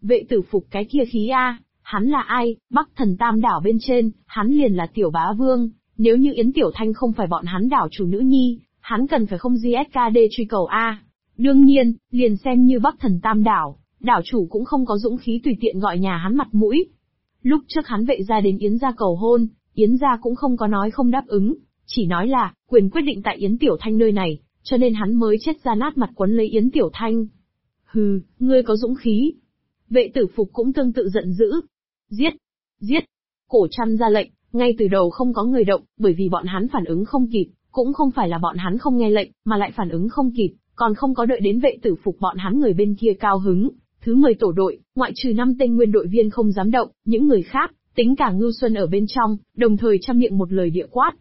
Vệ Tử Phục cái kia khí a, hắn là ai? Bắc Thần Tam đảo bên trên, hắn liền là tiểu bá vương, nếu như Yến Tiểu Thanh không phải bọn hắn đảo chủ nữ nhi, hắn cần phải không GSKD truy cầu a. Đương nhiên, liền xem như Bắc Thần Tam đảo, đảo chủ cũng không có dũng khí tùy tiện gọi nhà hắn mặt mũi. Lúc trước hắn Vệ gia đến Yến gia cầu hôn, Yến gia cũng không có nói không đáp ứng, chỉ nói là quyền quyết định tại Yến Tiểu Thanh nơi này, cho nên hắn mới chết ra nát mặt quấn lấy Yến Tiểu Thanh. Hừ, ngươi có dũng khí. Vệ Tử Phục cũng tương tự giận dữ. Giết! Giết! Cổ Trăn ra lệnh, ngay từ đầu không có người động, bởi vì bọn hắn phản ứng không kịp, cũng không phải là bọn hắn không nghe lệnh, mà lại phản ứng không kịp, còn không có đợi đến Vệ Tử Phục bọn hắn người bên kia cao hứng. Thứ 10 tổ đội, ngoại trừ 5 tên nguyên đội viên không dám động, những người khác, tính cả Ngưu Xuân ở bên trong, đồng thời trăm miệng một lời địa quát.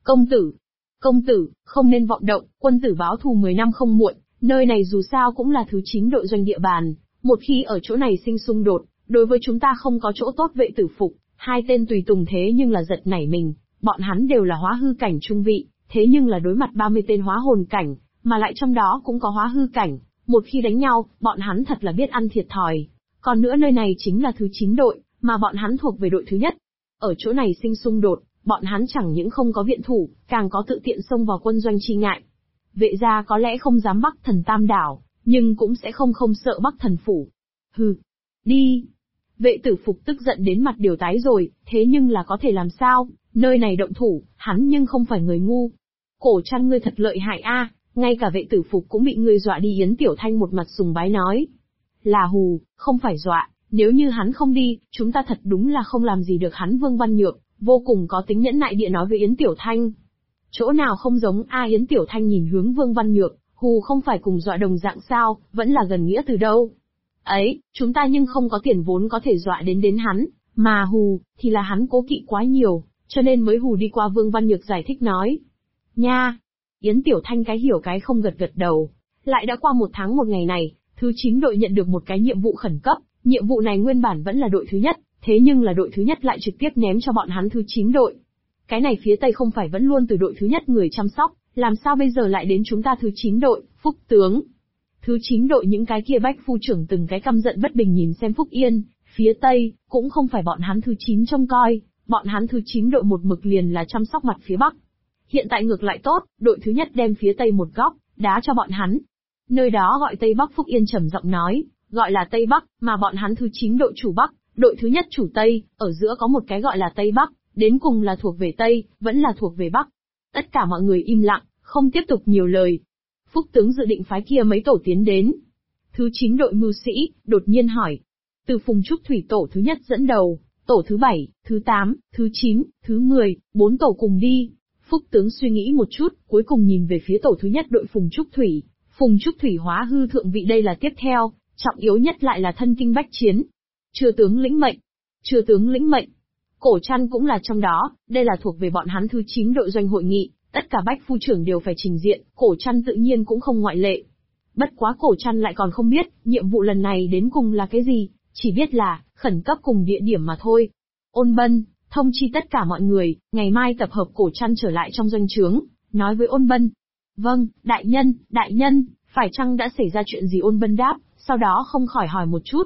Công tử, không nên vọng động, quân tử báo thù 10 năm không muộn, nơi này dù sao cũng là thứ 9 đội doanh địa bàn, một khi ở chỗ này sinh xung đột, đối với chúng ta không có chỗ tốt. Vệ Tử Phục, hai tên tùy tùng thế nhưng là giật nảy mình, bọn hắn đều là hóa hư cảnh trung vị, thế nhưng là đối mặt 30 tên hóa hồn cảnh, mà lại trong đó cũng có hóa hư cảnh, một khi đánh nhau, bọn hắn thật là biết ăn thiệt thòi. Còn nữa nơi này chính là thứ 9 đội, mà bọn hắn thuộc về đội thứ nhất. Ở chỗ này sinh xung đột, bọn hắn chẳng những không có viện thủ, càng có tự tiện xông vào quân doanh chi ngại. Vệ gia có lẽ không dám Bắc Thần Tam đảo, nhưng cũng sẽ không sợ Bắc Thần phủ. Hừ, đi. Vệ Tử Phục tức giận đến mặt đều tái rồi, thế nhưng là có thể làm sao, nơi này động thủ, hắn nhưng không phải người ngu. Cổ Trăn ngươi thật lợi hại a, ngay cả Vệ Tử Phục cũng bị ngươi dọa đi. Yến Tiểu Thanh một mặt sùng bái nói. Là hù, không phải dọa, nếu như hắn không đi, chúng ta thật đúng là không làm gì được hắn. Vương Văn Nhược vô cùng có tính nhẫn nại địa nói với Yến Tiểu Thanh. Chỗ nào không giống a? Yến Tiểu Thanh nhìn hướng Vương Văn Nhược, hù không phải cùng dọa đồng dạng sao, vẫn là gần nghĩa từ đâu. Ấy, chúng ta nhưng không có tiền vốn có thể dọa đến hắn, mà hù, thì là hắn cố kỵ quá nhiều, cho nên mới hù đi qua. Vương Văn Nhược giải thích nói. Nha! Yến Tiểu Thanh cái hiểu cái không gật đầu. Lại đã qua 1 tháng 1 ngày này, thứ 9 đội nhận được một cái nhiệm vụ khẩn cấp, nhiệm vụ này nguyên bản vẫn là đội thứ nhất, thế nhưng là đội thứ nhất lại trực tiếp ném cho bọn hắn thứ 9 đội. Cái này phía Tây không phải vẫn luôn từ đội thứ nhất người chăm sóc, làm sao bây giờ lại đến chúng ta thứ 9 đội, Phúc tướng. Thứ 9 đội những cái kia bách phu trưởng từng cái căm giận bất bình nhìn xem Phúc Yên, phía Tây, cũng không phải bọn hắn thứ 9 trông coi, bọn hắn thứ 9 đội một mực liền là chăm sóc mặt phía Bắc. Hiện tại ngược lại tốt, đội thứ nhất đem phía Tây một góc, đá cho bọn hắn. Nơi đó gọi Tây Bắc. Phúc Yên trầm giọng nói, gọi là Tây Bắc, mà bọn hắn thứ 9 đội chủ Bắc, đội thứ nhất chủ Tây, ở giữa có một cái gọi là Tây Bắc, đến cùng là thuộc về Tây, vẫn là thuộc về Bắc. Tất cả mọi người im lặng, không tiếp tục nhiều lời. Phúc tướng dự định phái kia mấy tổ tiến đến. Thứ 9 đội mưu sĩ, đột nhiên hỏi. Từ Phùng Trúc Thủy tổ thứ nhất dẫn đầu, tổ thứ 7, thứ 8, thứ 9, thứ 10, 4 tổ cùng đi. Phúc tướng suy nghĩ một chút, cuối cùng nhìn về phía tổ thứ nhất đội Phùng Trúc Thủy. Phùng Trúc Thủy hóa hư thượng vị đây là tiếp theo, trọng yếu nhất lại là thân kinh bách chiến. Chư tướng lĩnh mệnh. Chư tướng lĩnh mệnh. Cổ Trăn cũng là trong đó, đây là thuộc về bọn hắn thứ 9 đội doanh hội nghị, tất cả bách phu trưởng đều phải trình diện, Cổ Trăn tự nhiên cũng không ngoại lệ. Bất quá Cổ Trăn lại còn không biết, nhiệm vụ lần này đến cùng là cái gì, chỉ biết là, khẩn cấp cùng địa điểm mà thôi. Ôn Bân, thông chi tất cả mọi người, ngày mai tập hợp. Cổ Trăn trở lại trong doanh trướng, nói với Ôn Bân. Vâng, đại nhân, phải chăng đã xảy ra chuyện gì? Ôn Bân đáp, sau đó không khỏi hỏi một chút.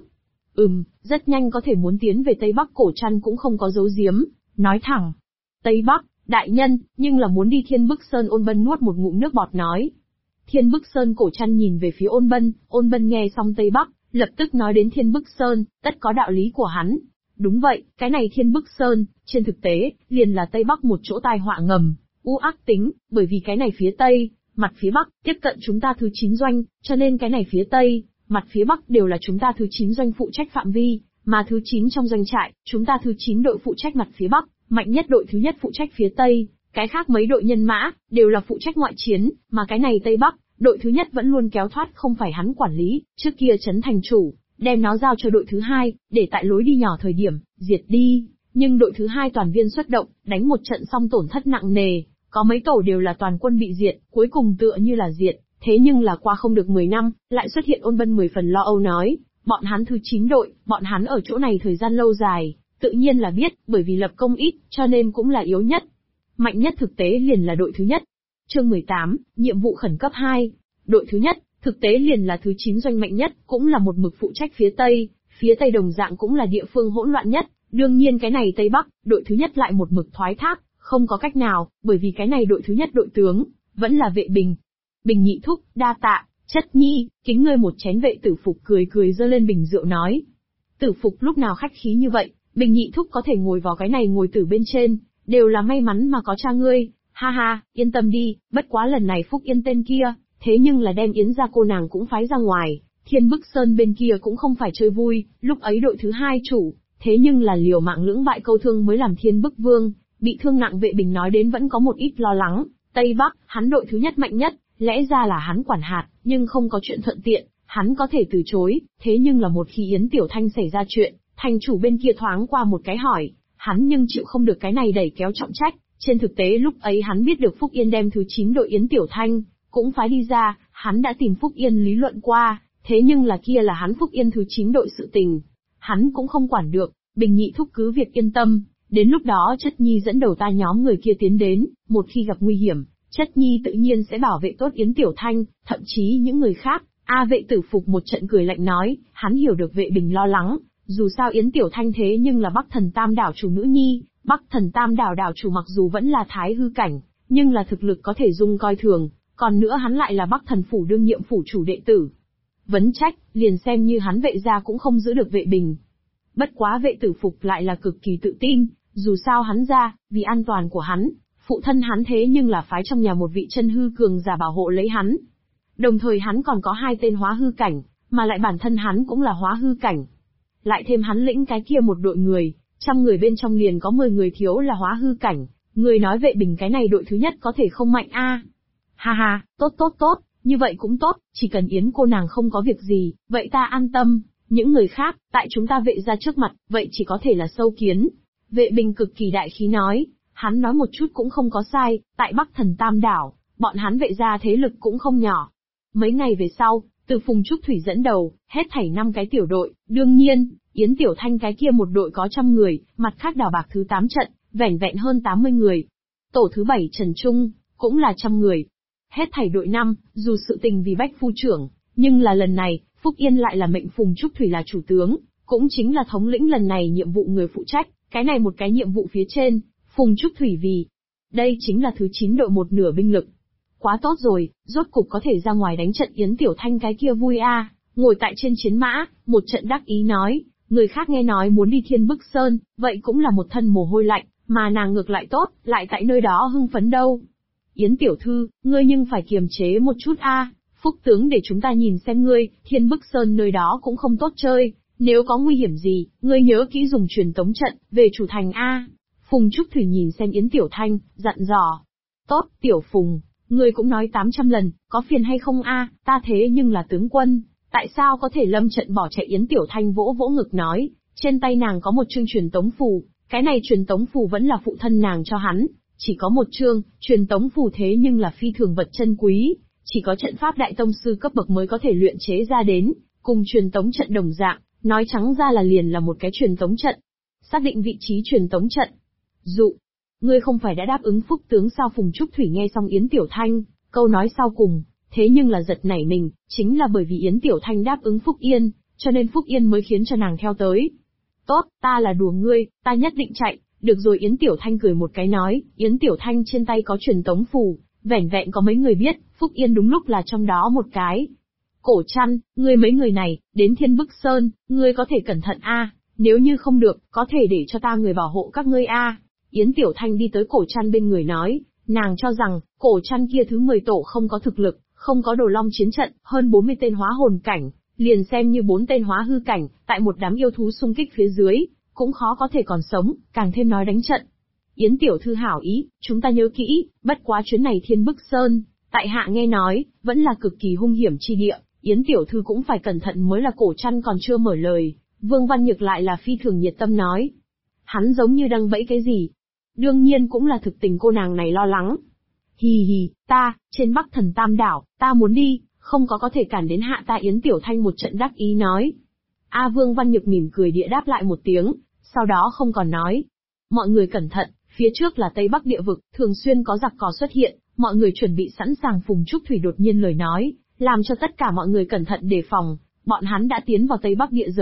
Rất nhanh có thể muốn tiến về Tây Bắc. Cổ Trăn cũng không có giấu giếm, nói thẳng. Tây Bắc, đại nhân, nhưng là muốn đi Thiên Bức Sơn. Ôn Bân nuốt một ngụm nước bọt nói. Thiên Bức Sơn. Cổ Trăn nhìn về phía Ôn Bân nghe xong Tây Bắc, lập tức nói đến Thiên Bức Sơn, tất có đạo lý của hắn. Đúng vậy, cái này Thiên Bức Sơn, trên thực tế, liền là Tây Bắc một chỗ tai họa ngầm, u ác tính, bởi vì cái này phía Tây, mặt phía Bắc, tiếp cận chúng ta thứ 9 doanh, cho nên cái này phía Tây, mặt phía Bắc đều là chúng ta thứ 9 doanh phụ trách phạm vi, mà thứ 9 trong doanh trại, chúng ta thứ 9 đội phụ trách mặt phía Bắc, mạnh nhất đội thứ nhất phụ trách phía Tây, cái khác mấy đội nhân mã, đều là phụ trách ngoại chiến, mà cái này Tây Bắc, đội thứ nhất vẫn luôn kéo thoát không phải hắn quản lý, trước kia trấn thành chủ, đem nó giao cho đội thứ hai, để tại lối đi nhỏ thời điểm, diệt đi, nhưng đội thứ hai toàn viên xuất động, đánh một trận xong tổn thất nặng nề, có mấy tổ đều là toàn quân bị diệt, cuối cùng tựa như là diệt. Thế nhưng là qua không được 10 năm, lại xuất hiện. Ôn Bân 10 phần lo âu nói, bọn hắn thứ 9 đội, bọn hắn ở chỗ này thời gian lâu dài, tự nhiên là biết, bởi vì lập công ít, cho nên cũng là yếu nhất. Mạnh nhất thực tế liền là đội thứ nhất. Chương 18, nhiệm vụ khẩn cấp 2. Đội thứ nhất, thực tế liền là thứ 9 doanh mạnh nhất, cũng là một mực phụ trách phía Tây, Phía Tây đồng dạng cũng là địa phương hỗn loạn nhất, đương nhiên cái này Tây Bắc, đội thứ nhất lại một mực thoái thác, không có cách nào, bởi vì cái này đội thứ nhất đội tướng, vẫn là Vệ Bình. Bình nhị thúc, đa tạ, Chất Nhi, kính ngươi một chén. Vệ Tử Phục cười cười giơ lên bình rượu nói. Tử Phục lúc nào khách khí như vậy, Bình nhị thúc có thể ngồi vào cái này ngồi tử bên trên, đều là may mắn mà có cha ngươi, ha ha, yên tâm đi, bất quá lần này Phúc Yên tên kia, thế nhưng là đem Yến gia cô nàng cũng phái ra ngoài, Thiên Bức Sơn bên kia cũng không phải chơi vui, lúc ấy đội thứ hai chủ, thế nhưng là liều mạng lưỡng bại câu thương mới làm Thiên Bức Vương, bị thương nặng. Vệ Bình nói đến vẫn có một ít lo lắng, Tây Bắc, hắn đội thứ nhất mạnh nhất, lẽ ra là hắn quản hạt, nhưng không có chuyện thuận tiện, hắn có thể từ chối, thế nhưng là một khi Yến Tiểu Thanh xảy ra chuyện, thành chủ bên kia thoáng qua một cái hỏi, hắn nhưng chịu không được cái này đẩy kéo trọng trách. Trên thực tế lúc ấy hắn biết được Phúc Yên đem thứ 9 đội Yến Tiểu Thanh, cũng phái đi ra, hắn đã tìm Phúc Yên lý luận qua, thế nhưng là kia là hắn Phúc Yên thứ 9 đội sự tình. Hắn cũng không quản được, Bình nhị thúc cứ việc yên tâm, đến lúc đó Chất Nhi dẫn đầu ta nhóm người kia tiến đến, một khi gặp nguy hiểm, Chất Nhi tự nhiên sẽ bảo vệ tốt Yến Tiểu Thanh, thậm chí những người khác. Vệ Tử Phục một trận cười lạnh nói, hắn hiểu được Vệ Bình lo lắng, dù sao Yến Tiểu Thanh thế nhưng là Bắc Thần Tam đảo chủ nữ nhi, Bắc Thần Tam đảo đảo chủ mặc dù vẫn là thái hư cảnh, nhưng là thực lực có thể dung coi thường, còn nữa hắn lại là Bắc Thần phủ đương nhiệm phủ chủ đệ tử. Vấn trách, liền xem như hắn Vệ gia cũng không giữ được Vệ Bình. Bất quá Vệ Tử Phục lại là cực kỳ tự tin, dù sao hắn ra, vì an toàn của hắn, phụ thân hắn thế nhưng là phái trong nhà một vị chân hư cường giả bảo hộ lấy hắn. Đồng thời hắn còn có 2 tên hóa hư cảnh, mà lại bản thân hắn cũng là hóa hư cảnh. Lại thêm hắn lĩnh cái kia một đội người, 100 người bên trong liền có 10 người thiếu là hóa hư cảnh, người nói Vệ Bình cái này đội thứ nhất có thể không mạnh a? Ha ha, tốt, như vậy cũng tốt, chỉ cần Yến cô nàng không có việc gì, vậy ta an tâm, những người khác, tại chúng ta Vệ gia trước mặt, vậy chỉ có thể là sâu kiến. Vệ Bình cực kỳ đại khí nói, hắn nói một chút cũng không có sai, tại Bắc Thần Tam đảo, bọn hắn Vệ gia thế lực cũng không nhỏ. Mấy ngày về sau, từ Phùng Trúc Thủy dẫn đầu, hết thảy 5 cái tiểu đội, đương nhiên, Yến Tiểu Thanh cái kia một đội có 100 người, mặt khác đảo bạc thứ 8 trận, vẻn vẹn hơn 80 người. Tổ thứ 7 Trần Trung, cũng là 100 người. Hết thảy đội 5, dù sự tình vì Bách Phu trưởng, nhưng là lần này, Phúc Yên lại là mệnh Phùng Trúc Thủy là chủ tướng, cũng chính là thống lĩnh lần này nhiệm vụ người phụ trách, cái này một cái nhiệm vụ phía trên, Phùng Trúc Thủy vì. Đây chính là thứ 9 đội một nửa binh lực. Quá tốt rồi, rốt cục có thể ra ngoài đánh trận Yến Tiểu Thanh cái kia vui a. Ngồi tại trên chiến mã, một trận đắc ý nói, người khác nghe nói muốn đi Thiên Bức Sơn, vậy cũng là một thân mồ hôi lạnh, mà nàng ngược lại tốt, lại tại nơi đó hưng phấn đâu. Yến tiểu thư, ngươi nhưng phải kiềm chế một chút a, Phúc tướng để chúng ta nhìn xem ngươi, Thiên Bức Sơn nơi đó cũng không tốt chơi, nếu có nguy hiểm gì, ngươi nhớ kỹ dùng truyền tống trận, về chủ thành a. Phùng Trúc Thủy nhìn xem Yến Tiểu Thanh, dặn dò. Tốt, Tiểu Phùng, ngươi cũng nói 800 lần, có phiền hay không a, ta thế nhưng là tướng quân, tại sao có thể lâm trận bỏ chạy? Yến Tiểu Thanh vỗ vỗ ngực nói, trên tay nàng có một chương truyền tống phù, cái này truyền tống phù vẫn là phụ thân nàng cho hắn, chỉ có một chương, truyền tống phù thế nhưng là phi thường vật chân quý, chỉ có trận pháp đại tông sư cấp bậc mới có thể luyện chế ra đến, cùng truyền tống trận đồng dạng, nói trắng ra là liền là một cái truyền tống trận. Xác định vị trí truyền tống trận. Dụ, ngươi không phải đã đáp ứng Phúc tướng sao? Phùng Trúc Thủy nghe xong Yến Tiểu Thanh, câu nói sau cùng, thế nhưng là giật nảy mình, chính là bởi vì Yến Tiểu Thanh đáp ứng Phúc Yên, cho nên Phúc Yên mới khiến cho nàng theo tới. Tốt, ta là đùa ngươi, ta nhất định chạy. Được rồi, Yến Tiểu Thanh cười một cái nói, Yến Tiểu Thanh trên tay có truyền tống phù, vẻn vẹn có mấy người biết, Phúc Yên đúng lúc là trong đó một cái. Cổ Trăn, ngươi mấy người này, đến Thiên Bức Sơn, ngươi có thể cẩn thận a, nếu như không được, có thể để cho ta người bảo hộ các ngươi a. Yến Tiểu Thanh đi tới Cổ Trăn bên người nói, nàng cho rằng, Cổ Trăn kia thứ 10 tổ không có thực lực, không có đồ long chiến trận, hơn 40 tên hóa hồn cảnh, liền xem như 4 tên hóa hư cảnh, tại một đám yêu thú xung kích phía dưới, cũng khó có thể còn sống, càng thêm nói đánh trận. Yến tiểu thư hảo ý, chúng ta nhớ kỹ, bất quá chuyến này Thiên Bức Sơn, tại hạ nghe nói, vẫn là cực kỳ hung hiểm chi địa, Yến tiểu thư cũng phải cẩn thận mới là. Cổ Trăn còn chưa mở lời, Vương Văn Nhược lại là phi thường nhiệt tâm nói. Hắn giống như đang bẫy cái gì. Đương nhiên cũng là thực tình cô nàng này lo lắng. Hì hì, trên Bắc Thần Tam đảo, ta muốn đi, không có thể cản đến hạ ta. Yến Tiểu Thanh một trận đắc ý nói. Vương Văn Nhược mỉm cười địa đáp lại một tiếng, sau đó không còn nói. Mọi người cẩn thận, phía trước là Tây Bắc địa vực, thường xuyên có giặc cò xuất hiện, mọi người chuẩn bị sẵn sàng. Phùng Trúc Thủy đột nhiên lời nói, làm cho tất cả mọi người cẩn thận đề phòng, bọn hắn đã tiến vào Tây Bắc địa giới,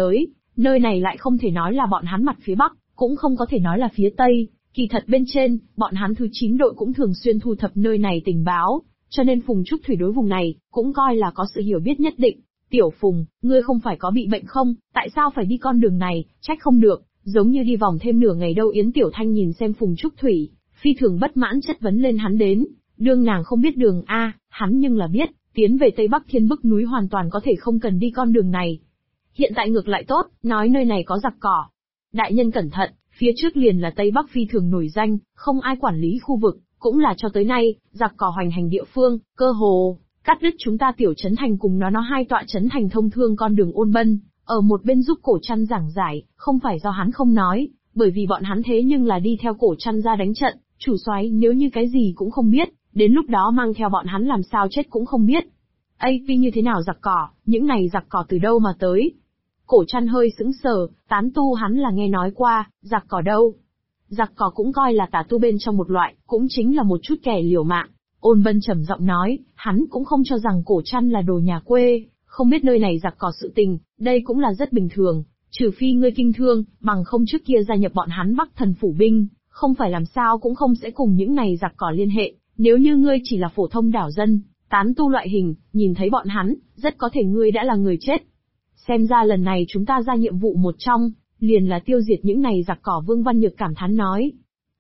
nơi này lại không thể nói là bọn hắn mặt phía Bắc, cũng không có thể nói là phía Tây, kỳ thật bên trên, bọn hắn thứ 9 đội cũng thường xuyên thu thập nơi này tình báo, cho nên Phùng Trúc Thủy đối vùng này, cũng coi là có sự hiểu biết nhất định. Tiểu Phùng, ngươi không phải có bị bệnh không, tại sao phải đi con đường này, trách không được, giống như đi vòng thêm nửa ngày đâu. Yến Tiểu Thanh nhìn xem Phùng Trúc Thủy, phi thường bất mãn chất vấn lên hắn đến, đương nàng không biết đường a, hắn nhưng là biết, tiến về Tây Bắc Thiên Bức núi hoàn toàn có thể không cần đi con đường này. Hiện tại ngược lại tốt, nói nơi này có giặc cỏ. Đại nhân cẩn thận, phía trước liền là Tây Bắc phi thường nổi danh, không ai quản lý khu vực, cũng là cho tới nay, giặc cỏ hoành hành địa phương, cơ hồ cắt đứt chúng ta Tiểu Trấn Thành cùng nó hai tọa trấn thành thông thương con đường ôn bân. Ở một bên giúp Cổ Trăn giảng giải, không phải do hắn không nói, bởi vì bọn hắn thế nhưng là đi theo Cổ Trăn ra đánh trận, chủ soái nếu như cái gì cũng không biết, đến lúc đó mang theo bọn hắn làm sao chết cũng không biết. Vì như thế nào giặc cỏ, những này giặc cỏ từ đâu mà tới? Cổ Trăn hơi sững sờ, tán tu hắn là nghe nói qua, giặc cỏ đâu? Giặc cỏ cũng coi là tà tu bên trong một loại, cũng chính là một chút kẻ liều mạng. Ôn Bân trầm giọng nói, hắn cũng không cho rằng Cổ Trăn là đồ nhà quê, không biết nơi này giặc cỏ sự tình, đây cũng là rất bình thường, trừ phi ngươi kinh thương, bằng không trước kia gia nhập bọn hắn Bắc Thần phủ binh, không phải làm sao cũng không sẽ cùng những này giặc cỏ liên hệ, nếu như ngươi chỉ là phổ thông đảo dân, tán tu loại hình, nhìn thấy bọn hắn, rất có thể ngươi đã là người chết. Xem ra lần này chúng ta ra nhiệm vụ một trong, liền là tiêu diệt những này giặc cỏ. Vương Văn Nhược cảm thán nói.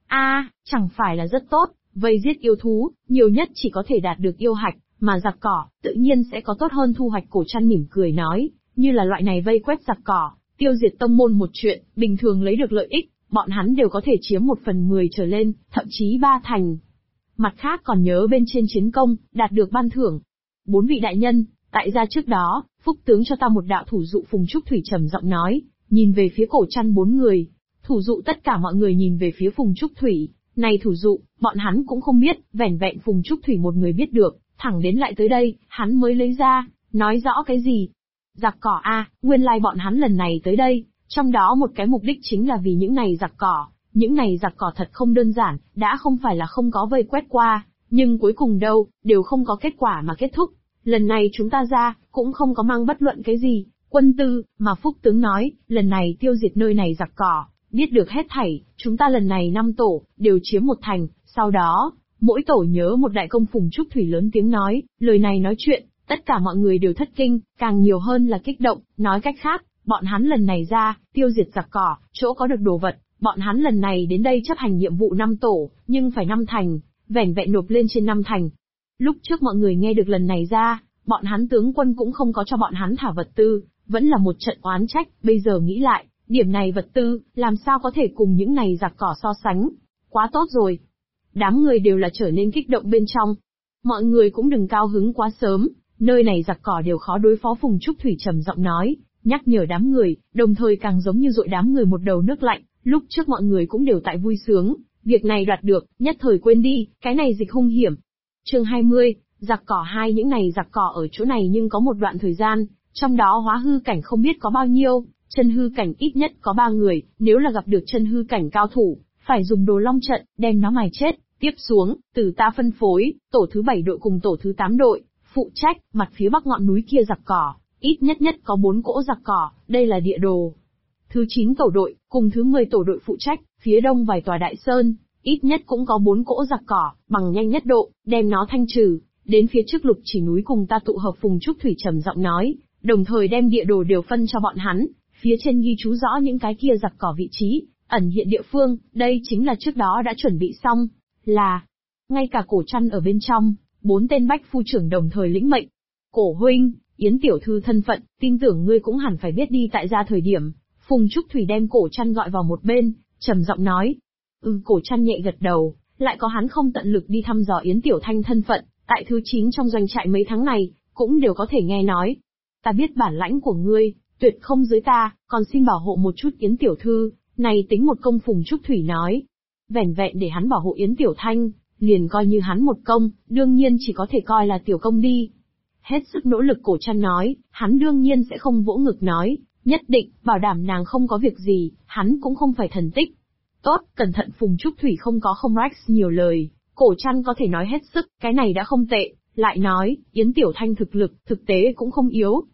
Chẳng phải là rất tốt, vây giết yêu thú, nhiều nhất chỉ có thể đạt được yêu hạch, mà giặc cỏ, tự nhiên sẽ có tốt hơn thu hoạch. Cổ Trăn mỉm cười nói, như là loại này vây quét giặc cỏ, tiêu diệt tông môn một chuyện, bình thường lấy được lợi ích, bọn hắn đều có thể chiếm 1/10 trở lên, thậm chí 3/10. Mặt khác còn nhớ bên trên chiến công, đạt được ban thưởng. 4 vị đại nhân, tại gia trước đó, Phúc tướng cho ta một đạo thủ dụ. Phùng Trúc Thủy trầm giọng nói, nhìn về phía Cổ Trăn 4 người. Thủ dụ tất cả mọi người nhìn về phía Phùng Trúc Thủy, này thủ dụ, bọn hắn cũng không biết, vẻn vẹn Phùng Trúc Thủy một người biết được, thẳng đến lại tới đây, hắn mới lấy ra, nói rõ cái gì. Giặc cỏ nguyên lai bọn hắn lần này tới đây, trong đó một cái mục đích chính là vì những này giặc cỏ. Những này giặc cỏ thật không đơn giản, đã không phải là không có vây quét qua, nhưng cuối cùng đâu, đều không có kết quả mà kết thúc. Lần này chúng ta ra, cũng không có mang bất luận cái gì, quân tư, mà Phúc tướng nói, lần này tiêu diệt nơi này giặc cỏ, biết được hết thảy, chúng ta lần này 5 tổ, đều chiếm 1 thành, sau đó, mỗi tổ nhớ một đại công. Phùng Trúc Thủy lớn tiếng nói, lời này nói chuyện, tất cả mọi người đều thất kinh, càng nhiều hơn là kích động, nói cách khác, bọn hắn lần này ra, tiêu diệt giặc cỏ, chỗ có được đồ vật, bọn hắn lần này đến đây chấp hành nhiệm vụ 5 tổ, nhưng phải 5 thành, vẻn vẹn nộp lên trên 5 thành. Lúc trước mọi người nghe được lần này ra, bọn hắn tướng quân cũng không có cho bọn hắn thả vật tư, vẫn là một trận oán trách, bây giờ nghĩ lại, điểm này vật tư, làm sao có thể cùng những này giặc cỏ so sánh, quá tốt rồi. Đám người đều là trở nên kích động bên trong. Mọi người cũng đừng cao hứng quá sớm, nơi này giặc cỏ đều khó đối phó. Phùng Trúc Thủy trầm giọng nói, nhắc nhở đám người, đồng thời càng giống như dội đám người một đầu nước lạnh. Lúc trước mọi người cũng đều tại vui sướng, việc này đoạt được, nhất thời quên đi, cái này dịch hung hiểm. Chương 20, giặc cỏ 2. Những này giặc cỏ ở chỗ này nhưng có một đoạn thời gian, trong đó hóa hư cảnh không biết có bao nhiêu, chân hư cảnh ít nhất có 3 người, nếu là gặp được chân hư cảnh cao thủ, phải dùng đồ long trận, đem nó mài chết. Tiếp xuống, từ ta phân phối, tổ thứ 7 đội cùng tổ thứ 8 đội, phụ trách, mặt phía bắc ngọn núi kia giặc cỏ, ít nhất có 4 cỗ giặc cỏ, đây là địa đồ. Thứ 9 tổ đội, cùng thứ 10 tổ đội phụ trách, phía đông vài tòa đại sơn, ít nhất cũng có 4 cỗ giặc cỏ, bằng nhanh nhất độ, đem nó thanh trừ, đến phía trước Lục Chỉ núi cùng ta tụ hợp. Phùng Trúc Thủy trầm giọng nói, đồng thời đem địa đồ đều phân cho bọn hắn, phía trên ghi chú rõ những cái kia giặc cỏ vị trí, ẩn hiện địa phương, đây chính là trước đó đã chuẩn bị xong, là, ngay cả Cổ Trăn ở bên trong, 4 tên bách phu trưởng đồng thời lĩnh mệnh. Cổ huynh, Yến tiểu thư thân phận, tin tưởng ngươi cũng hẳn phải biết đi. Tại gia thời điểm, Phùng Trúc Thủy đem Cổ Trăn gọi vào một bên, trầm giọng nói. Cổ Trăn nhẹ gật đầu, lại có hắn không tận lực đi thăm dò Yến Tiểu Thanh thân phận, tại thứ 9 trong doanh trại mấy tháng này, cũng đều có thể nghe nói. Ta biết bản lãnh của ngươi, tuyệt không dưới ta, còn xin bảo hộ một chút Yến tiểu thư, này tính một công. Phùng Trúc Thủy nói. Vẻn vẹn để hắn bảo hộ Yến Tiểu Thanh, liền coi như hắn một công, đương nhiên chỉ có thể coi là tiểu công đi. Hết sức nỗ lực. Cổ Trăn nói, hắn đương nhiên sẽ không vỗ ngực nói, nhất định, bảo đảm nàng không có việc gì, hắn cũng không phải thần tích. Tốt, cẩn thận. Phùng Trúc Thủy không Rex nhiều lời, Cổ Trăn có thể nói hết sức, cái này đã không tệ, lại nói, Yến Tiểu Thanh thực lực, thực tế cũng không yếu.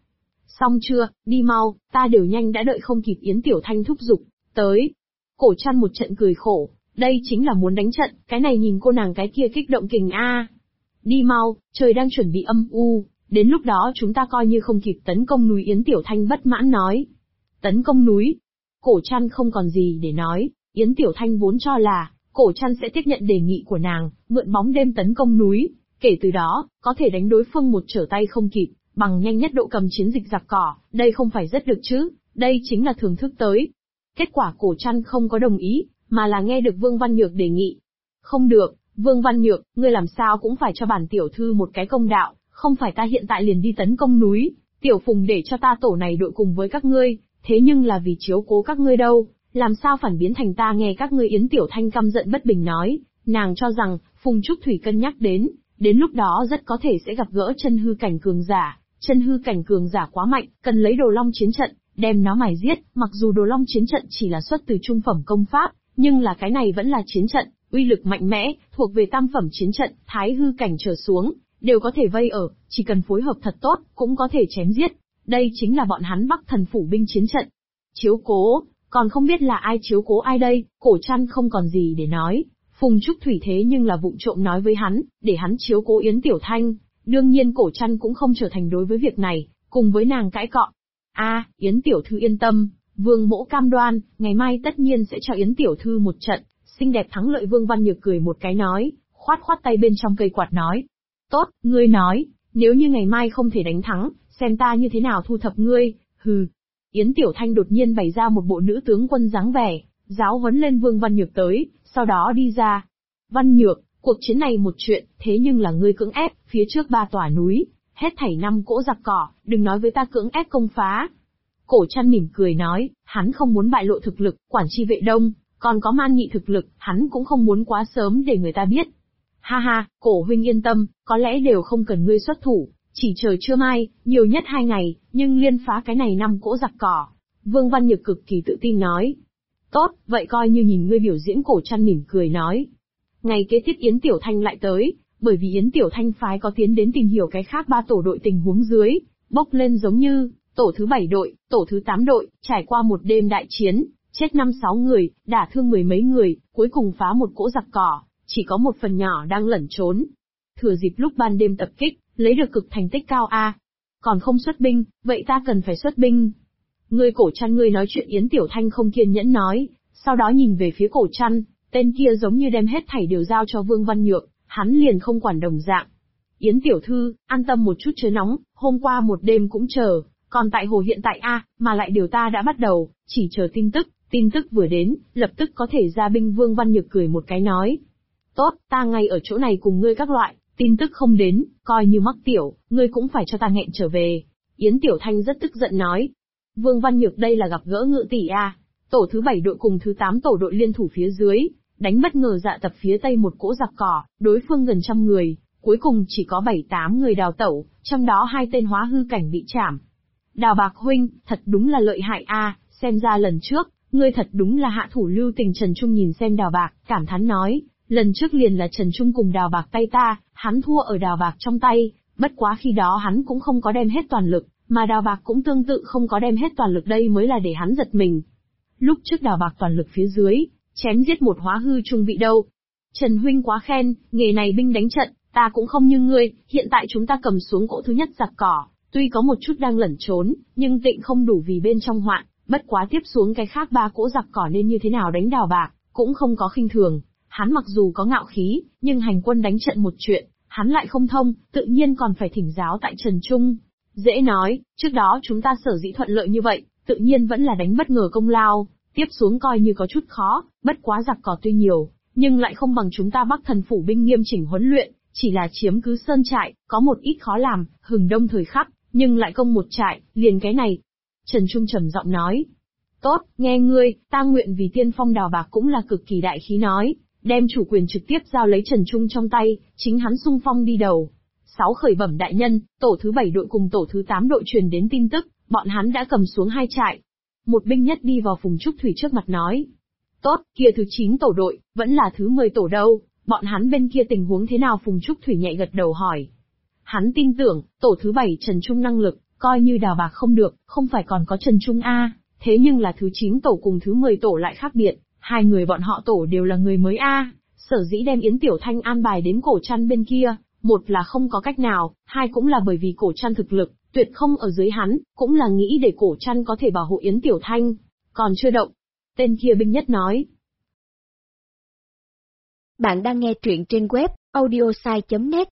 Xong chưa, đi mau, ta đều nhanh đã đợi không kịp. Yến Tiểu Thanh thúc giục, tới. Cổ Trăn một trận cười khổ, đây chính là muốn đánh trận, cái này nhìn cô nàng cái kia kích động kình a. Đi mau, trời đang chuẩn bị âm u, đến lúc đó chúng ta coi như không kịp tấn công núi. Yến Tiểu Thanh bất mãn nói. Tấn công núi? Cổ Trăn không còn gì để nói, Yến Tiểu Thanh vốn cho là, Cổ Trăn sẽ tiếp nhận đề nghị của nàng, mượn bóng đêm tấn công núi, kể từ đó, có thể đánh đối phương một trở tay không kịp, bằng nhanh nhất độ cầm chiến dịch giặc cỏ, đây không phải rất được chứ, đây chính là thưởng thức tới. Kết quả Cổ Trăn không có đồng ý, mà là nghe được Vương Văn Nhược đề nghị. Không được, Vương Văn Nhược, ngươi làm sao cũng phải cho bản tiểu thư một cái công đạo, không phải ta hiện tại liền đi tấn công núi, Tiểu Phùng để cho ta tổ này đội cùng với các ngươi, thế nhưng là vì chiếu cố các ngươi đâu, làm sao phản biến thành ta nghe các ngươi. Yến Tiểu Thanh căm giận bất bình nói, nàng cho rằng, Phùng Trúc Thủy cân nhắc đến lúc đó rất có thể sẽ gặp gỡ chân hư cảnh cường giả, chân hư cảnh cường giả quá mạnh, cần lấy Đồ Long chiến trận, đem nó mài giết, mặc dù Đồ Long chiến trận chỉ là xuất từ trung phẩm công pháp, nhưng là cái này vẫn là chiến trận, uy lực mạnh mẽ, thuộc về tam phẩm chiến trận, thái hư cảnh trở xuống, đều có thể vây ở, chỉ cần phối hợp thật tốt, cũng có thể chém giết. Đây chính là bọn hắn Bắc Thần phủ binh chiến trận. Chiếu cố, còn không biết là ai chiếu cố ai đây. Cổ Trăn không còn gì để nói, Phùng Trúc Thủy thế nhưng là vụng trộm nói với hắn, để hắn chiếu cố Yến Tiểu Thanh. Đương nhiên Cổ Trăn cũng không trở thành đối với việc này, cùng với nàng cãi cọ. Yến Tiểu Thư yên tâm, Vương mỗ cam đoan, ngày mai tất nhiên sẽ cho Yến Tiểu Thư một trận, xinh đẹp thắng lợi. Vương Văn Nhược cười một cái nói, khoát khoát tay bên trong cây quạt nói. Tốt, ngươi nói, nếu như ngày mai không thể đánh thắng, xem ta như thế nào thu thập ngươi, hừ. Yến Tiểu Thanh đột nhiên bày ra một bộ nữ tướng quân dáng vẻ, giáo huấn lên Vương Văn Nhược tới, sau đó đi ra. Văn Nhược, cuộc chiến này một chuyện, thế nhưng là ngươi cưỡng ép, phía trước 3 tòa núi, hết thảy 5 cỗ giặc cỏ, đừng nói với ta cưỡng ép công phá. Cổ Trăn mỉm cười nói, hắn không muốn bại lộ thực lực, Quản Chi Vệ Đông, còn có Man Nhị thực lực, hắn cũng không muốn quá sớm để người ta biết. Ha ha, Cổ huynh yên tâm, có lẽ đều không cần ngươi xuất thủ, chỉ chờ trưa mai, nhiều nhất 2 ngày, nhưng liên phá cái này 5 cỗ giặc cỏ. Vương Văn Nhược cực kỳ tự tin nói. Tốt, vậy coi như nhìn ngươi biểu diễn. Cổ Trăn mỉm cười nói. Ngày kế tiếp Yến Tiểu Thanh lại tới, bởi vì Yến Tiểu Thanh phái có tiến đến tìm hiểu cái khác 3 tổ đội tình huống dưới, bốc lên giống như, tổ thứ 7 đội, tổ thứ 8 đội, trải qua một đêm đại chiến, chết 5-6 người, đả thương 10 mấy người, cuối cùng phá một cỗ giặc cỏ, chỉ có một phần nhỏ đang lẩn trốn. Thừa dịp lúc ban đêm tập kích, lấy được cực thành tích cao a. Còn không xuất binh, vậy ta cần phải xuất binh. Ngươi Cổ Trăn, ngươi nói chuyện. Yến Tiểu Thanh không kiên nhẫn nói, sau đó nhìn về phía Cổ Trăn, tên kia giống như đem hết thảy đều giao cho Vương Văn Nhược, hắn liền không quản đồng dạng. Yến Tiểu Thư, an tâm một chút chớ nóng, hôm qua một đêm cũng chờ, còn tại hồ hiện tại mà lại điều ta đã bắt đầu, chỉ chờ tin tức vừa đến, lập tức có thể ra binh. Vương Văn Nhược cười một cái nói. Tốt, ta ngay ở chỗ này cùng ngươi các loại, tin tức không đến, coi như mắc tiểu, ngươi cũng phải cho ta nghẹn trở về. Yến Tiểu Thanh rất tức giận nói. Vương Văn Nhược đây là gặp gỡ Ngự tỷ Tổ thứ 7 đội cùng thứ 8 tổ đội liên thủ phía dưới, đánh bất ngờ Dạ Tập phía tây một cỗ giặc cỏ, đối phương gần 100 người, cuối cùng chỉ có 7-8 người đào tẩu, trong đó 2 tên hóa hư cảnh bị trảm. Đào Bạc huynh, thật đúng là lợi hại xem ra lần trước, ngươi thật đúng là hạ thủ lưu tình. Trần Trung nhìn xem Đào Bạc, cảm thán nói, lần trước liền là Trần Trung cùng Đào Bạc tay ta, hắn thua ở Đào Bạc trong tay, bất quá khi đó hắn cũng không có đem hết toàn lực, mà Đào Bạc cũng tương tự không có đem hết toàn lực, đây mới là để hắn giật mình. Lúc trước Đào Bạc toàn lực phía dưới, chém giết một hóa hư trung vị đâu. Trần huynh quá khen, nghề này binh đánh trận, ta cũng không như ngươi, hiện tại chúng ta cầm xuống cỗ thứ nhất giặc cỏ, tuy có một chút đang lẩn trốn, nhưng tịnh không đủ vì bên trong hoạn, bất quá tiếp xuống cái khác 3 cỗ giặc cỏ nên như thế nào đánh Đào Bạc, cũng không có khinh thường. Hắn mặc dù có ngạo khí, nhưng hành quân đánh trận một chuyện, hắn lại không thông, tự nhiên còn phải thỉnh giáo tại Trần Trung. Dễ nói, trước đó chúng ta sở dĩ thuận lợi như vậy, tự nhiên vẫn là đánh bất ngờ công lao, tiếp xuống coi như có chút khó, bất quá giặc cỏ tuy nhiều, nhưng lại không bằng chúng ta Bắc Thần phủ binh nghiêm chỉnh huấn luyện, chỉ là chiếm cứ sơn trại, có một ít khó làm, hừng đông thời khắc, nhưng lại công một trại, liền cái này. Trần Trung trầm giọng nói. Tốt, nghe ngươi, ta nguyện vì tiên phong. Đào Bạc cũng là cực kỳ đại khí nói, đem chủ quyền trực tiếp giao lấy Trần Trung trong tay, chính hắn xung phong đi đầu. 6 khởi bẩm đại nhân, tổ thứ 7 đội cùng tổ thứ 8 đội truyền đến tin tức, bọn hắn đã cầm xuống 2 trại. Một binh nhất đi vào Phùng Trúc Thủy trước mặt nói. Tốt, kia thứ 9 tổ đội, vẫn là thứ 10 tổ đâu, bọn hắn bên kia tình huống thế nào? Phùng Trúc Thủy nhẹ gật đầu hỏi. Hắn tin tưởng, tổ thứ 7 Trần Trung năng lực, Coi như Đào Bạc không được, không phải còn có Trần Trung A, thế nhưng là thứ 9 tổ cùng thứ 10 tổ lại khác biệt, hai người bọn họ tổ đều là người mới A, sở dĩ đem Yến Tiểu Thanh an bài đến Cổ Trăn bên kia, một là không có cách nào, hai cũng là bởi vì Cổ Trăn thực lực, tuyệt không ở dưới hắn, cũng là nghĩ để Cổ Trăn có thể bảo hộ Yến Tiểu Thanh. Còn chưa động. Tên kia binh nhất nói. Bạn đang nghe truyện trên web, audiosai.net.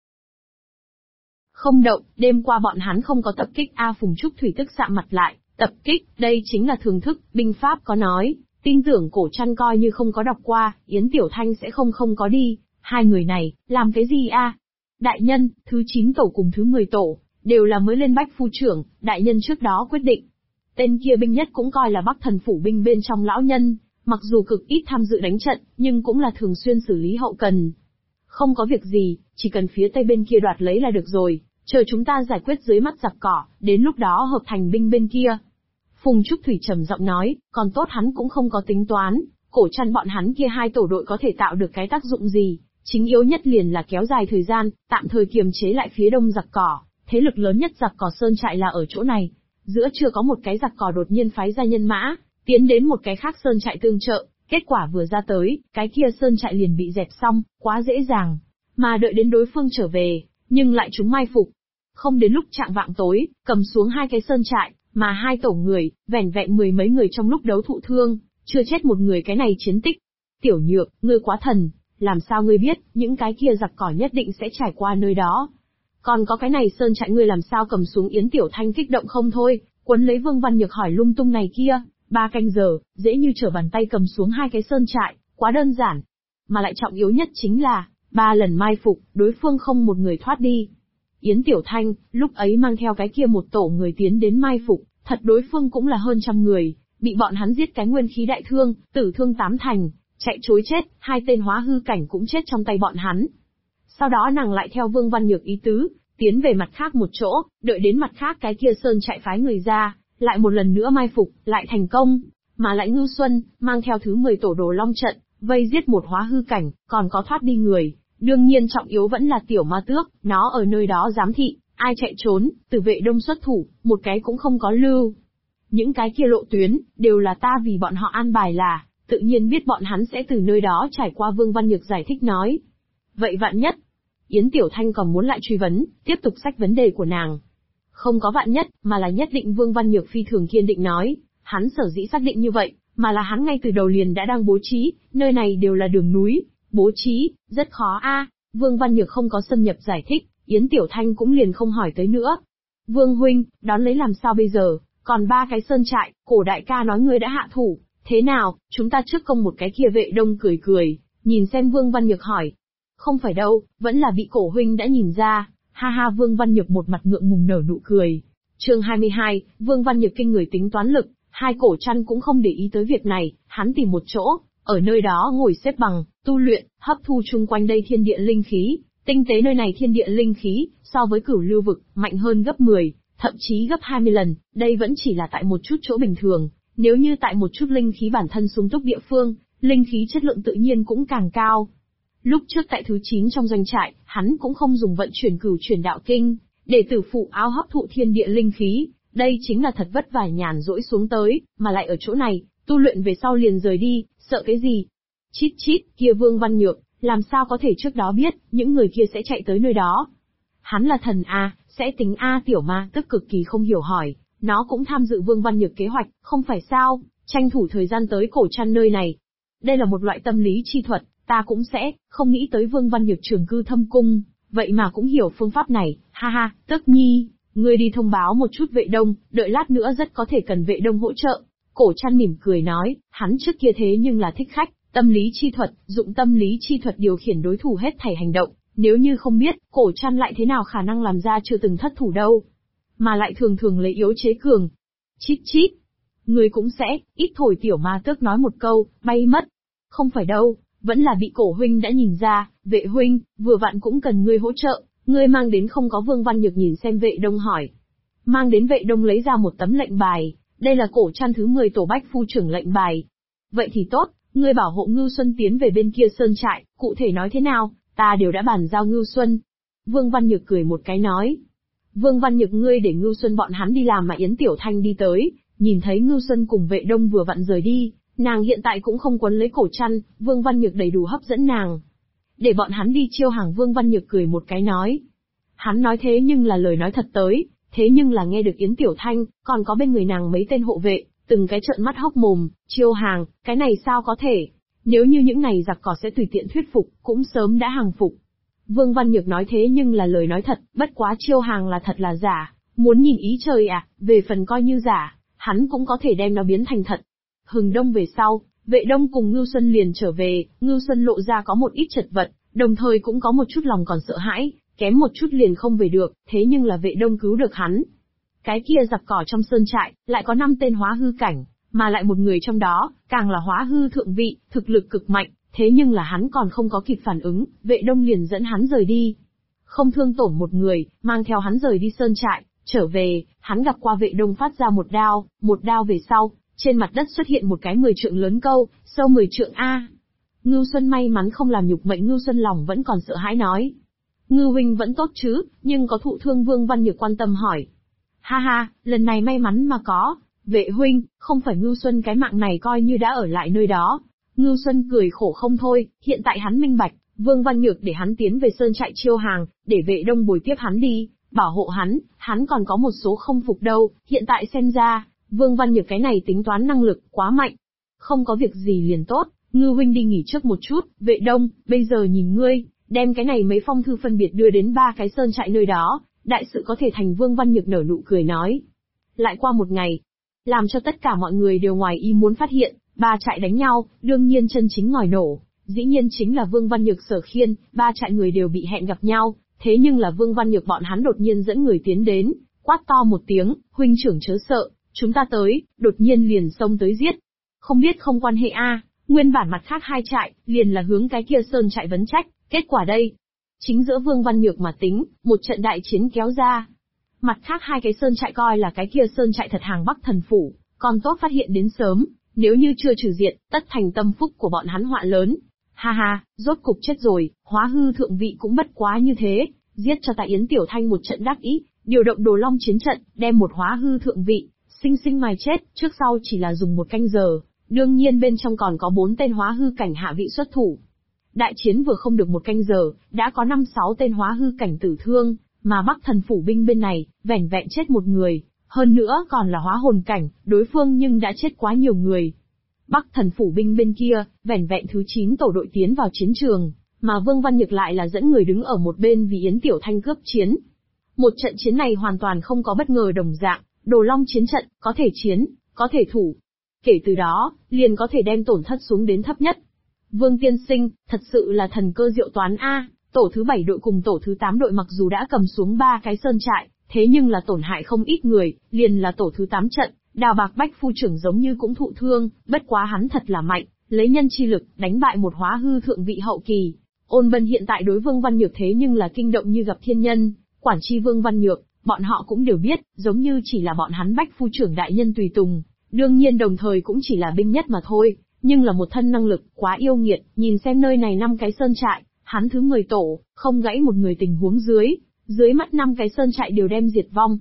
Không động, đêm qua bọn hắn không có tập kích A Phùng Trúc Thủy tức sạm mặt lại, tập kích, đây chính là thường thức, binh pháp có nói, tin tưởng Cổ Trăn coi như không có đọc qua, Yến Tiểu Thanh sẽ không có đi, hai người này, làm cái gì a? Đại nhân, thứ 9 tổ cùng thứ 10 tổ, đều là mới lên bách phu trưởng, đại nhân trước đó quyết định. Tên kia binh nhất cũng coi là Bắc Thần phủ binh bên trong lão nhân, mặc dù cực ít tham dự đánh trận, nhưng cũng là thường xuyên xử lý hậu cần. Không có việc gì, chỉ cần phía tây bên kia đoạt lấy là được rồi, chờ chúng ta giải quyết dưới mắt giặc cỏ, đến lúc đó hợp thành binh bên kia. Phùng Trúc Thủy trầm giọng nói, còn tốt hắn cũng không có tính toán, Cổ Trăn bọn hắn kia hai tổ đội có thể tạo được cái tác dụng gì, chính yếu nhất liền là kéo dài thời gian, tạm thời kiềm chế lại phía đông giặc cỏ, thế lực lớn nhất giặc cỏ sơn trại là ở chỗ này. Giữa chưa có một cái giặc cỏ đột nhiên phái ra nhân mã, tiến đến một cái khác sơn trại tương trợ, kết quả vừa ra tới, cái kia sơn trại liền bị dẹp xong, quá dễ dàng. Mà đợi đến đối phương trở về, nhưng lại chúng mai phục. Không đến lúc chạng vạng tối, cầm xuống hai cái sơn trại, mà hai tổ người, vẻn vẹn 10 mấy người trong lúc đấu thụ thương, chưa chết một người, cái này chiến tích. Tiểu Nhược, ngươi quá thần, làm sao ngươi biết, những cái kia giặc cỏ nhất định sẽ trải qua nơi đó. Còn có cái này sơn trại ngươi làm sao cầm xuống? Yến Tiểu Thanh kích động không thôi, quấn lấy Vương Văn Nhược hỏi lung tung này kia, 3 canh giờ, dễ như trở bàn tay cầm xuống hai cái sơn trại, quá đơn giản. Mà lại trọng yếu nhất chính là, 3 lần mai phục, đối phương không một người thoát đi. Yến Tiểu Thanh, lúc ấy mang theo cái kia một tổ người tiến đến mai phục, thật đối phương cũng là hơn trăm người, bị bọn hắn giết cái nguyên khí đại thương, tử thương 8 thành, chạy trối chết, 2 tên hóa hư cảnh cũng chết trong tay bọn hắn. Sau đó nàng lại theo Vương Văn Nhược ý tứ, tiến về mặt khác một chỗ, đợi đến mặt khác cái kia sơn chạy phái người ra, lại một lần nữa mai phục, lại thành công, mà lại Ngưu Xuân, mang theo thứ 10 tổ Đồ Long trận, vây giết một hóa hư cảnh, còn có thoát đi người. Đương nhiên trọng yếu vẫn là tiểu ma tước, nó ở nơi đó giám thị, ai chạy trốn, từ Vệ Đông xuất thủ, một cái cũng không có lưu. Những cái kia lộ tuyến, đều là ta vì bọn họ an bài là, tự nhiên biết bọn hắn sẽ từ nơi đó trải qua. Vương Văn Nhược giải thích nói. Vậy vạn nhất, Yến Tiểu Thanh còn muốn lại truy vấn, tiếp tục xách vấn đề của nàng. Không có vạn nhất, mà là nhất định. Vương Văn Nhược phi thường kiên định nói, hắn sở dĩ xác định như vậy, mà là hắn ngay từ đầu liền đã đang bố trí, nơi này đều là đường núi, bố trí, rất khó a. Vương Văn Nhược không có xâm nhập giải thích, Yến Tiểu Thanh cũng liền không hỏi tới nữa. Vương huynh, đón lấy làm sao bây giờ, còn 3 cái sơn trại, Cổ đại ca nói ngươi đã hạ thủ, thế nào, chúng ta trước công một cái kia. Vệ Đông cười cười, nhìn xem Vương Văn Nhược hỏi. Không phải đâu, vẫn là bị Cổ huynh đã nhìn ra, ha ha. Vương Văn Nhược một mặt ngượng ngùng nở nụ cười. Chương 22, Vương Văn Nhược kinh người tính toán lực, hai Cổ Trăn cũng không để ý tới việc này, hắn tìm một chỗ, ở nơi đó ngồi xếp bằng, tu luyện, hấp thu chung quanh đây thiên địa linh khí, tinh tế nơi này thiên địa linh khí, so với Cửu Lưu vực, mạnh hơn gấp 10, thậm chí gấp 20 lần, đây vẫn chỉ là tại một chút chỗ bình thường, nếu như tại một chút linh khí bản thân sung túc địa phương, linh khí chất lượng tự nhiên cũng càng cao. Lúc trước tại thứ 9 trong doanh trại, hắn cũng không dùng vận chuyển Cửu Chuyển Đạo Kinh, để tử phụ áo hấp thụ thiên địa linh khí, đây chính là thật vất vả nhàn rỗi xuống tới, mà lại ở chỗ này, tu luyện về sau liền rời đi, sợ cái gì? Chít chít, kia Vương Văn Nhược, làm sao có thể trước đó biết, những người kia sẽ chạy tới nơi đó? Hắn là thần A, sẽ tính A. Tiểu ma tức cực kỳ không hiểu hỏi, nó cũng tham dự Vương Văn Nhược kế hoạch, không phải sao, tranh thủ thời gian tới Cổ Trăn nơi này. Đây là một loại tâm lý chi thuật, ta cũng sẽ, không nghĩ tới Vương Văn Nhược trường cư thâm cung, vậy mà cũng hiểu phương pháp này, ha ha. Tức nhi, ngươi đi thông báo một chút Vệ Đông, đợi lát nữa rất có thể cần Vệ Đông hỗ trợ. Cổ Trăn mỉm cười nói, hắn trước kia thế nhưng là thích khách, tâm lý chi thuật, dụng tâm lý chi thuật điều khiển đối thủ hết thảy hành động, nếu như không biết, Cổ Trăn lại thế nào khả năng làm ra chưa từng thất thủ đâu. Mà lại thường thường lấy yếu chế cường. Chít chít, ngươi cũng sẽ, ít thổi. Tiểu ma tước nói một câu, bay mất. Không phải đâu, vẫn là bị Cổ huynh đã nhìn ra. Vệ huynh, vừa vặn cũng cần ngươi hỗ trợ, ngươi mang đến không có? Vương Văn Nhược nhìn xem Vệ Đông hỏi. Mang đến. Vệ Đông lấy ra một tấm lệnh bài, đây là Cổ Trăn thứ 10 tổ bách phu trưởng lệnh bài. Vậy thì tốt, ngươi bảo hộ Ngưu Xuân tiến về bên kia sơn trại, cụ thể nói thế nào, ta đều đã bàn giao Ngưu Xuân. Vương Văn Nhược cười một cái nói. Vương Văn Nhược ngươi để Ngưu Xuân bọn hắn đi làm mà Yến Tiểu Thanh đi tới, nhìn thấy Ngưu Xuân cùng Vệ Đông vừa vặn rời đi, nàng hiện tại cũng không quấn lấy cổ chăn, Vương Văn Nhược đầy đủ hấp dẫn nàng. Để bọn hắn đi chiêu hàng. Vương Văn Nhược cười một cái nói. Hắn nói thế nhưng là lời nói thật tới, thế nhưng là nghe được Yến Tiểu Thanh, còn có bên người nàng mấy tên hộ vệ, từng cái trợn mắt hốc mồm, chiêu hàng, cái này sao có thể? Nếu như những này giặc cỏ sẽ tùy tiện thuyết phục, cũng sớm đã hàng phục. Vương Văn Nhược nói thế nhưng là lời nói thật, bất quá chiêu hàng là thật là giả, muốn nhìn ý trời à, về phần coi như giả, hắn cũng có thể đem nó biến thành thật. Hừng đông về sau, Vệ Đông cùng Ngưu Xuân liền trở về, Ngưu Xuân lộ ra có một ít chật vật, đồng thời cũng có một chút lòng còn sợ hãi, kém một chút liền không về được, thế nhưng là Vệ Đông cứu được hắn. Cái kia giặc cỏ trong sơn trại, lại có 5 tên hóa hư cảnh, mà lại một người trong đó, càng là hóa hư thượng vị, thực lực cực mạnh, thế nhưng là hắn còn không có kịp phản ứng, Vệ Đông liền dẫn hắn rời đi. Không thương tổn một người, mang theo hắn rời đi sơn trại, trở về, hắn gặp qua Vệ Đông phát ra một đao về sau, trên mặt đất xuất hiện một cái 10 trượng lớn câu, sâu 10 trượng A. Ngưu Xuân may mắn không làm nhục mệnh. Ngưu Xuân lòng vẫn còn sợ hãi nói. Ngưu huynh vẫn tốt chứ, nhưng có thụ thương? Vương Văn Nhược quan tâm hỏi. Ha ha, lần này may mắn mà có, Vệ huynh, không phải Ngưu Xuân cái mạng này coi như đã ở lại nơi đó. Ngưu Xuân cười khổ không thôi, hiện tại hắn minh bạch, Vương Văn Nhược để hắn tiến về sơn trại chiêu hàng, để Vệ Đông bồi tiếp hắn đi, bảo hộ hắn còn có một số không phục đâu, hiện tại xem ra, Vương Văn Nhược cái này tính toán năng lực quá mạnh. Không có việc gì liền tốt, Ngưu huynh đi nghỉ trước một chút. Vệ Đông, bây giờ nhìn ngươi, đem cái này mấy phong thư phân biệt đưa đến 3 cái sơn trại nơi đó, đại sự có thể thành. Vương Văn Nhược nở nụ cười nói. Lại qua một ngày, làm cho tất cả mọi người đều ngoài ý muốn phát hiện, 3 trại đánh nhau, đương nhiên chân chính ngòi nổ, dĩ nhiên chính là Vương Văn Nhược Sở Khiên. 3 trại người đều bị hẹn gặp nhau, thế nhưng là Vương Văn Nhược bọn hắn đột nhiên dẫn người tiến đến, quát to một tiếng, huynh trưởng chớ sợ, chúng ta tới, đột nhiên liền xông tới giết. Không biết không quan hệ a, nguyên bản mặt khác 2 trại, liền là hướng cái kia sơn trại vấn trách, kết quả đây. Chính giữa Vương Văn Nhược mà tính, một trận đại chiến kéo ra. Mặt khác 2 cái sơn trại coi là cái kia sơn trại thật hàng Bắc Thần Phủ, còn tốt phát hiện đến sớm, nếu như chưa trừ diệt, tất thành tâm phúc của bọn hắn họa lớn. Ha ha, rốt cục chết rồi, hóa hư thượng vị cũng bất quá như thế, giết cho tại Yến Tiểu Thanh một trận đắc ý, điều động Đồ Long chiến trận, đem một hóa hư thượng vị, sinh sinh mài chết, trước sau chỉ là dùng 1 canh giờ, đương nhiên bên trong còn có 4 tên hóa hư cảnh hạ vị xuất thủ. Đại chiến vừa không được 1 canh giờ, đã có 5-6 tên hóa hư cảnh tử thương, mà Bắc Thần Phủ binh bên này, vẻn vẹn chết 1 người, hơn nữa còn là hóa hồn cảnh, đối phương nhưng đã chết quá nhiều người. Bắc Thần Phủ binh bên kia, vẻn vẹn thứ 9 tổ đội tiến vào chiến trường, mà Vương Văn Nhược lại là dẫn người đứng ở một bên vì Yến Tiểu Thanh cướp chiến. Một trận chiến này hoàn toàn không có bất ngờ đồng dạng, Đồ Long chiến trận, có thể chiến, có thể thủ. Kể từ đó, liền có thể đem tổn thất xuống đến thấp nhất. Vương tiên sinh, thật sự là thần cơ diệu toán a. Tổ thứ 7 đội cùng tổ thứ 8 đội mặc dù đã cầm xuống 3 cái sơn trại, thế nhưng là tổn hại không ít người, liền là tổ thứ 8 trận, Đào Bạc Bách phu trưởng giống như cũng thụ thương, bất quá hắn thật là mạnh, lấy nhân chi lực, đánh bại một hóa hư thượng vị hậu kỳ. Ôn Bân hiện tại đối Vương Văn Nhược thế nhưng là kinh động như gặp thiên nhân, quản chi Vương Văn Nhược, bọn họ cũng đều biết, giống như chỉ là bọn hắn Bách phu trưởng đại nhân tùy tùng, đương nhiên đồng thời cũng chỉ là binh nhất mà thôi, nhưng là một thân năng lực quá yêu nghiệt, nhìn xem nơi này 5 cái sơn trại, hắn thứ 10 tổ, không gãy một người tình huống dưới mắt 5 cái sơn trại đều đem diệt vong.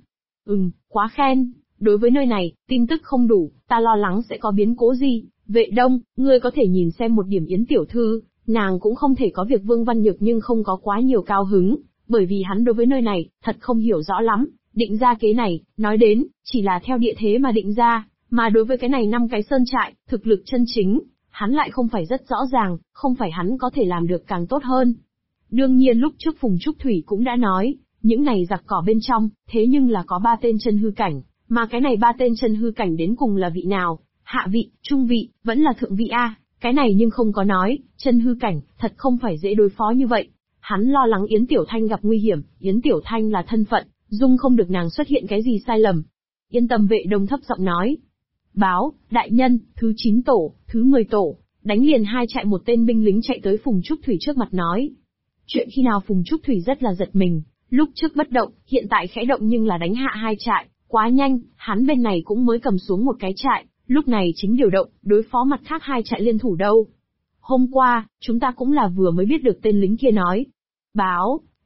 Quá khen, đối với nơi này, tin tức không đủ, ta lo lắng sẽ có biến cố gì. Vệ Đông, ngươi có thể nhìn xem một điểm Yến tiểu thư, nàng cũng không thể có việc. Vương Văn Nhược nhưng không có quá nhiều cao hứng, bởi vì hắn đối với nơi này, thật không hiểu rõ lắm, định ra kế này, nói đến, chỉ là theo địa thế mà định ra, mà đối với cái này 5 cái sơn trại, thực lực chân chính, hắn lại không phải rất rõ ràng, không phải hắn có thể làm được càng tốt hơn. Đương nhiên lúc trước Phùng Trúc Thủy cũng đã nói, những này giặc cỏ bên trong, thế nhưng là có 3 tên chân hư cảnh, mà cái này 3 tên chân hư cảnh đến cùng là vị nào, hạ vị, trung vị, vẫn là thượng vị a, cái này nhưng không có nói, chân hư cảnh, thật không phải dễ đối phó như vậy. Hắn lo lắng Yến Tiểu Thanh gặp nguy hiểm, Yến Tiểu Thanh là thân phận, dung không được nàng xuất hiện cái gì sai lầm. Yên tâm. Vệ Đông thấp giọng nói. Báo, đại nhân, thứ 9 tổ, thứ 10 tổ, đánh liền 2 trại. Một tên binh lính chạy tới Phùng Trúc Thủy trước mặt nói. Chuyện khi nào? Phùng Trúc Thủy rất là giật mình, lúc trước bất động, hiện tại khẽ động nhưng là đánh hạ 2 trại, quá nhanh, hắn bên này cũng mới cầm xuống một cái trại, lúc này chính điều động, đối phó mặt khác 2 trại liên thủ đâu. Hôm qua, chúng ta cũng là vừa mới biết được tên lính kia nói. Báo,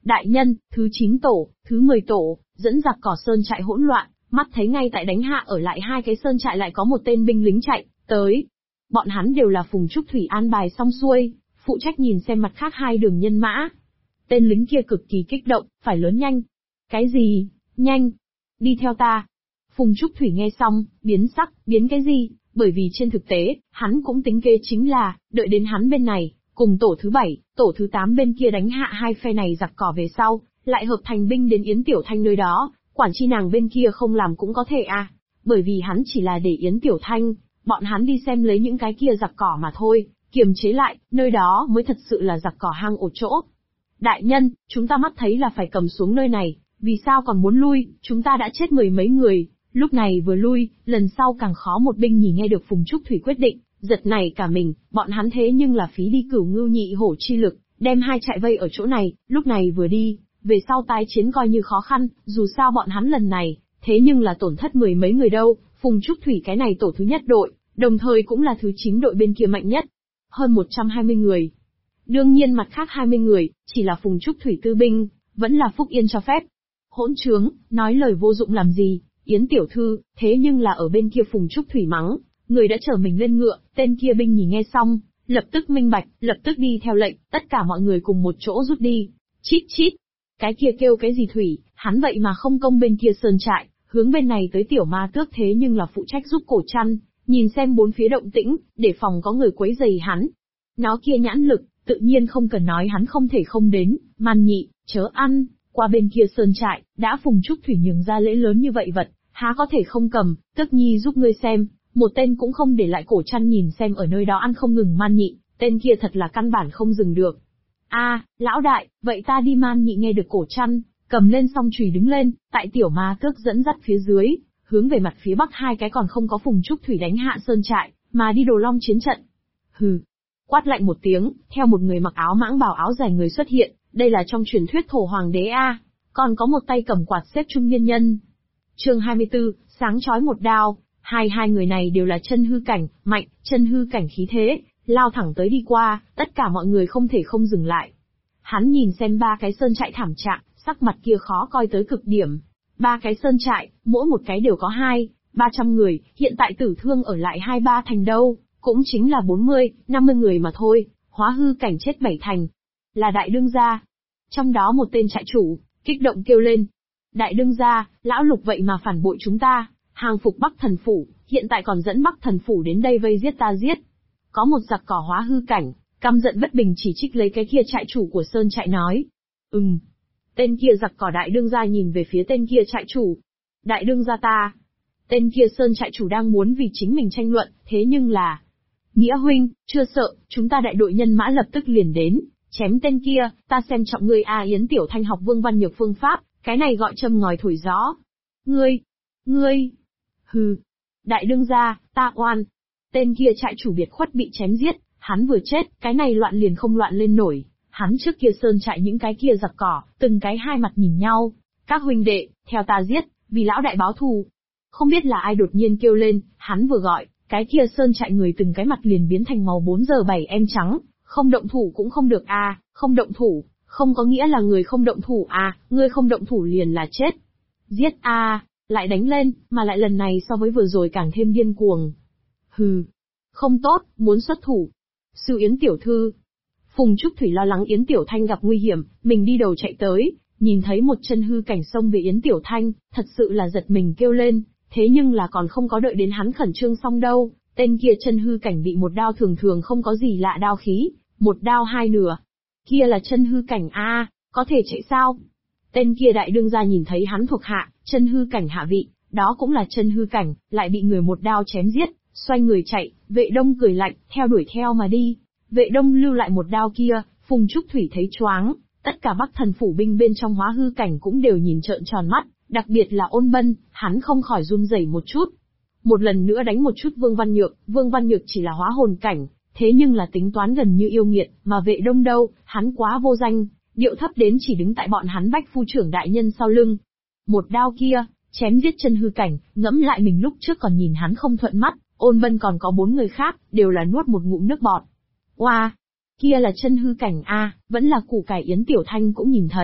Đại nhân, thứ 9 tổ, thứ 10 tổ, dẫn giặc cỏ sơn trại hỗn loạn, mắt thấy ngay tại đánh hạ ở lại hai cái sơn trại lại có một tên binh lính chạy tới. Bọn hắn đều là Phùng Trúc Thủy an bài xong xuôi, phụ trách nhìn xem mặt khác hai đường nhân mã. Tên lính kia cực kỳ kích động, phải lớn nhanh. Cái gì? Nhanh! Đi theo ta. Phùng Trúc Thủy nghe xong, biến sắc, biến cái gì? Bởi vì trên thực tế, hắn cũng tính kế chính là, đợi đến hắn bên này, cùng tổ thứ 7, tổ thứ 8 bên kia đánh hạ hai phe này giặc cỏ về sau, lại hợp thành binh đến Yến Tiểu Thanh nơi đó, quản chi nàng bên kia không làm cũng có thể à. Bởi vì hắn chỉ là để Yến Tiểu Thanh, bọn hắn đi xem lấy những cái kia giặc cỏ mà thôi, kiềm chế lại, nơi đó mới thật sự là giặc cỏ hang ổ chỗ. Đại nhân, chúng ta mắt thấy là phải cầm xuống nơi này, vì sao còn muốn lui, chúng ta đã chết mười mấy người, lúc này vừa lui, lần sau càng khó. Một binh nhì nghe được Phùng Trúc Thủy quyết định, giật nảy cả mình, bọn hắn thế nhưng là phí đi Cửu Ngưu Nhị Hổ chi lực, đem hai trại vây ở chỗ này, lúc này vừa đi, về sau tái chiến coi như khó khăn, dù sao bọn hắn lần này, thế nhưng là tổn thất mười mấy người đâu. Phùng Trúc Thủy cái này tổ thứ nhất đội, đồng thời cũng là thứ 9 đội bên kia mạnh nhất, hơn 120 người. Đương nhiên mặt khác 20 người, chỉ là Phùng Trúc Thủy tư binh, vẫn là Phúc Yên cho phép. Hỗn trướng, nói lời vô dụng làm gì, Yến tiểu thư, thế nhưng là ở bên kia Phùng Trúc Thủy mắng, người đã chở mình lên ngựa, tên kia binh nhì nghe xong, lập tức minh bạch, lập tức đi theo lệnh, tất cả mọi người cùng một chỗ rút đi. Chít chít, cái kia kêu cái gì Thủy, hắn vậy mà không công bên kia sơn trại, hướng bên này tới Tiểu Ma Tước thế nhưng là phụ trách giúp Cổ Trăn, nhìn xem bốn phía động tĩnh, để phòng có người quấy rầy hắn. Nó kia nhãn lực, tự nhiên không cần nói hắn không thể không đến. Man Nhị, chớ ăn, qua bên kia sơn trại, đã Phùng Trúc Thủy nhường ra lễ lớn như vậy vật, há có thể không cầm. Tức nhi giúp ngươi xem, một tên cũng không để lại. Cổ Trăn nhìn xem ở nơi đó ăn không ngừng Man Nhị, tên kia thật là căn bản không dừng được. A, lão đại, vậy ta đi. Man Nhị nghe được Cổ Trăn, cầm lên song chùy đứng lên, tại Tiểu Ma Tước dẫn dắt phía dưới, hướng về mặt phía bắc hai cái còn không có Phùng Trúc Thủy đánh hạ sơn trại, mà đi Đồ Long chiến trận. Hừ, quát lạnh một tiếng, theo một người mặc áo mãng bào áo dài người xuất hiện, đây là trong truyền thuyết Thổ Hoàng đế a, còn có một tay cầm quạt xếp trung niên nhân. Chương 24, sáng chói một đao, hai người này đều là chân hư cảnh, mạnh, chân hư cảnh khí thế, lao thẳng tới đi qua, tất cả mọi người không thể không dừng lại. Hắn nhìn xem ba cái sơn trại thảm trạng, sắc mặt kia khó coi tới cực điểm. Ba cái sơn trại, mỗi một cái đều có 200-300 người, hiện tại tử thương ở lại 2-3 thành đâu, cũng chính là 40-50 người mà thôi, hóa hư cảnh chết 7 thành. Là đại đương gia. Trong đó một tên trại chủ, kích động kêu lên. Đại đương gia, lão Lục vậy mà phản bội chúng ta, hàng phục Bắc Thần Phủ, hiện tại còn dẫn Bắc Thần Phủ đến đây vây giết ta giết. Có một giặc cỏ hóa hư cảnh, căm giận bất bình chỉ trích lấy cái kia trại chủ của sơn trại nói. Tên kia giặc cỏ đại đương gia nhìn về phía tên kia trại chủ. Đại đương gia ta. Tên kia sơn trại chủ đang muốn vì chính mình tranh luận, thế nhưng là... Nghĩa huynh, chưa sợ, chúng ta đại đội nhân mã lập tức liền đến, chém tên kia, ta xem trọng ngươi a. Yến Tiểu Thanh học Vương Văn Nhược phương pháp, cái này gọi châm ngòi thổi gió. Ngươi... Hừ. Đại đương gia, ta oan. Tên kia trại chủ biệt khuất bị chém giết, hắn vừa chết, cái này loạn liền không loạn lên nổi. Hắn trước kia sơn trại những cái kia giặc cỏ, từng cái hai mặt nhìn nhau. Các huynh đệ, theo ta giết, vì lão đại báo thù. Không biết là ai đột nhiên kêu lên, hắn vừa gọi, cái kia sơn trại người từng cái mặt liền biến thành màu 4 giờ 7 em trắng. Không động thủ cũng không được a, không động thủ, không có nghĩa là người không động thủ à, ngươi không động thủ liền là chết. Giết a, lại đánh lên, mà lại lần này so với vừa rồi càng thêm điên cuồng. Hừ, không tốt, muốn xuất thủ. Sư Yến tiểu thư. Phùng Trúc Thủy lo lắng Yến Tiểu Thanh gặp nguy hiểm, mình đi đầu chạy tới, nhìn thấy một chân hư cảnh xông về Yến Tiểu Thanh, thật sự là giật mình kêu lên, thế nhưng là còn không có đợi đến hắn khẩn trương xong đâu, tên kia chân hư cảnh bị một đao thường thường không có gì lạ đao khí, một đao hai nửa. Kia là chân hư cảnh a, có thể chạy sao? Tên kia đại đương gia nhìn thấy hắn thuộc hạ, chân hư cảnh hạ vị, đó cũng là chân hư cảnh, lại bị người một đao chém giết, xoay người chạy, Vệ Đông cười lạnh, theo đuổi theo mà đi. Vệ Đông lưu lại một đao kia, Phùng Trúc Thủy thấy choáng, tất cả Bắc Thần Phủ binh bên trong hóa hư cảnh cũng đều nhìn trợn tròn mắt, đặc biệt là Ôn Bân, hắn không khỏi run rẩy một chút. Một lần nữa đánh một chút Vương Văn Nhược chỉ là hóa hồn cảnh, thế nhưng là tính toán gần như yêu nghiệt, mà Vệ Đông đâu, hắn quá vô danh, điệu thấp đến chỉ đứng tại bọn hắn Bách phu trưởng đại nhân sau lưng. Một đao kia, chém giết chân hư cảnh, ngẫm lại mình lúc trước còn nhìn hắn không thuận mắt, Ôn Bân còn có 4 người khác, đều là nuốt một ngụm nước bọt. Oa, kia là chân hư cảnh a, vẫn là củ cải. Yến Tiểu Thanh cũng nhìn thấy,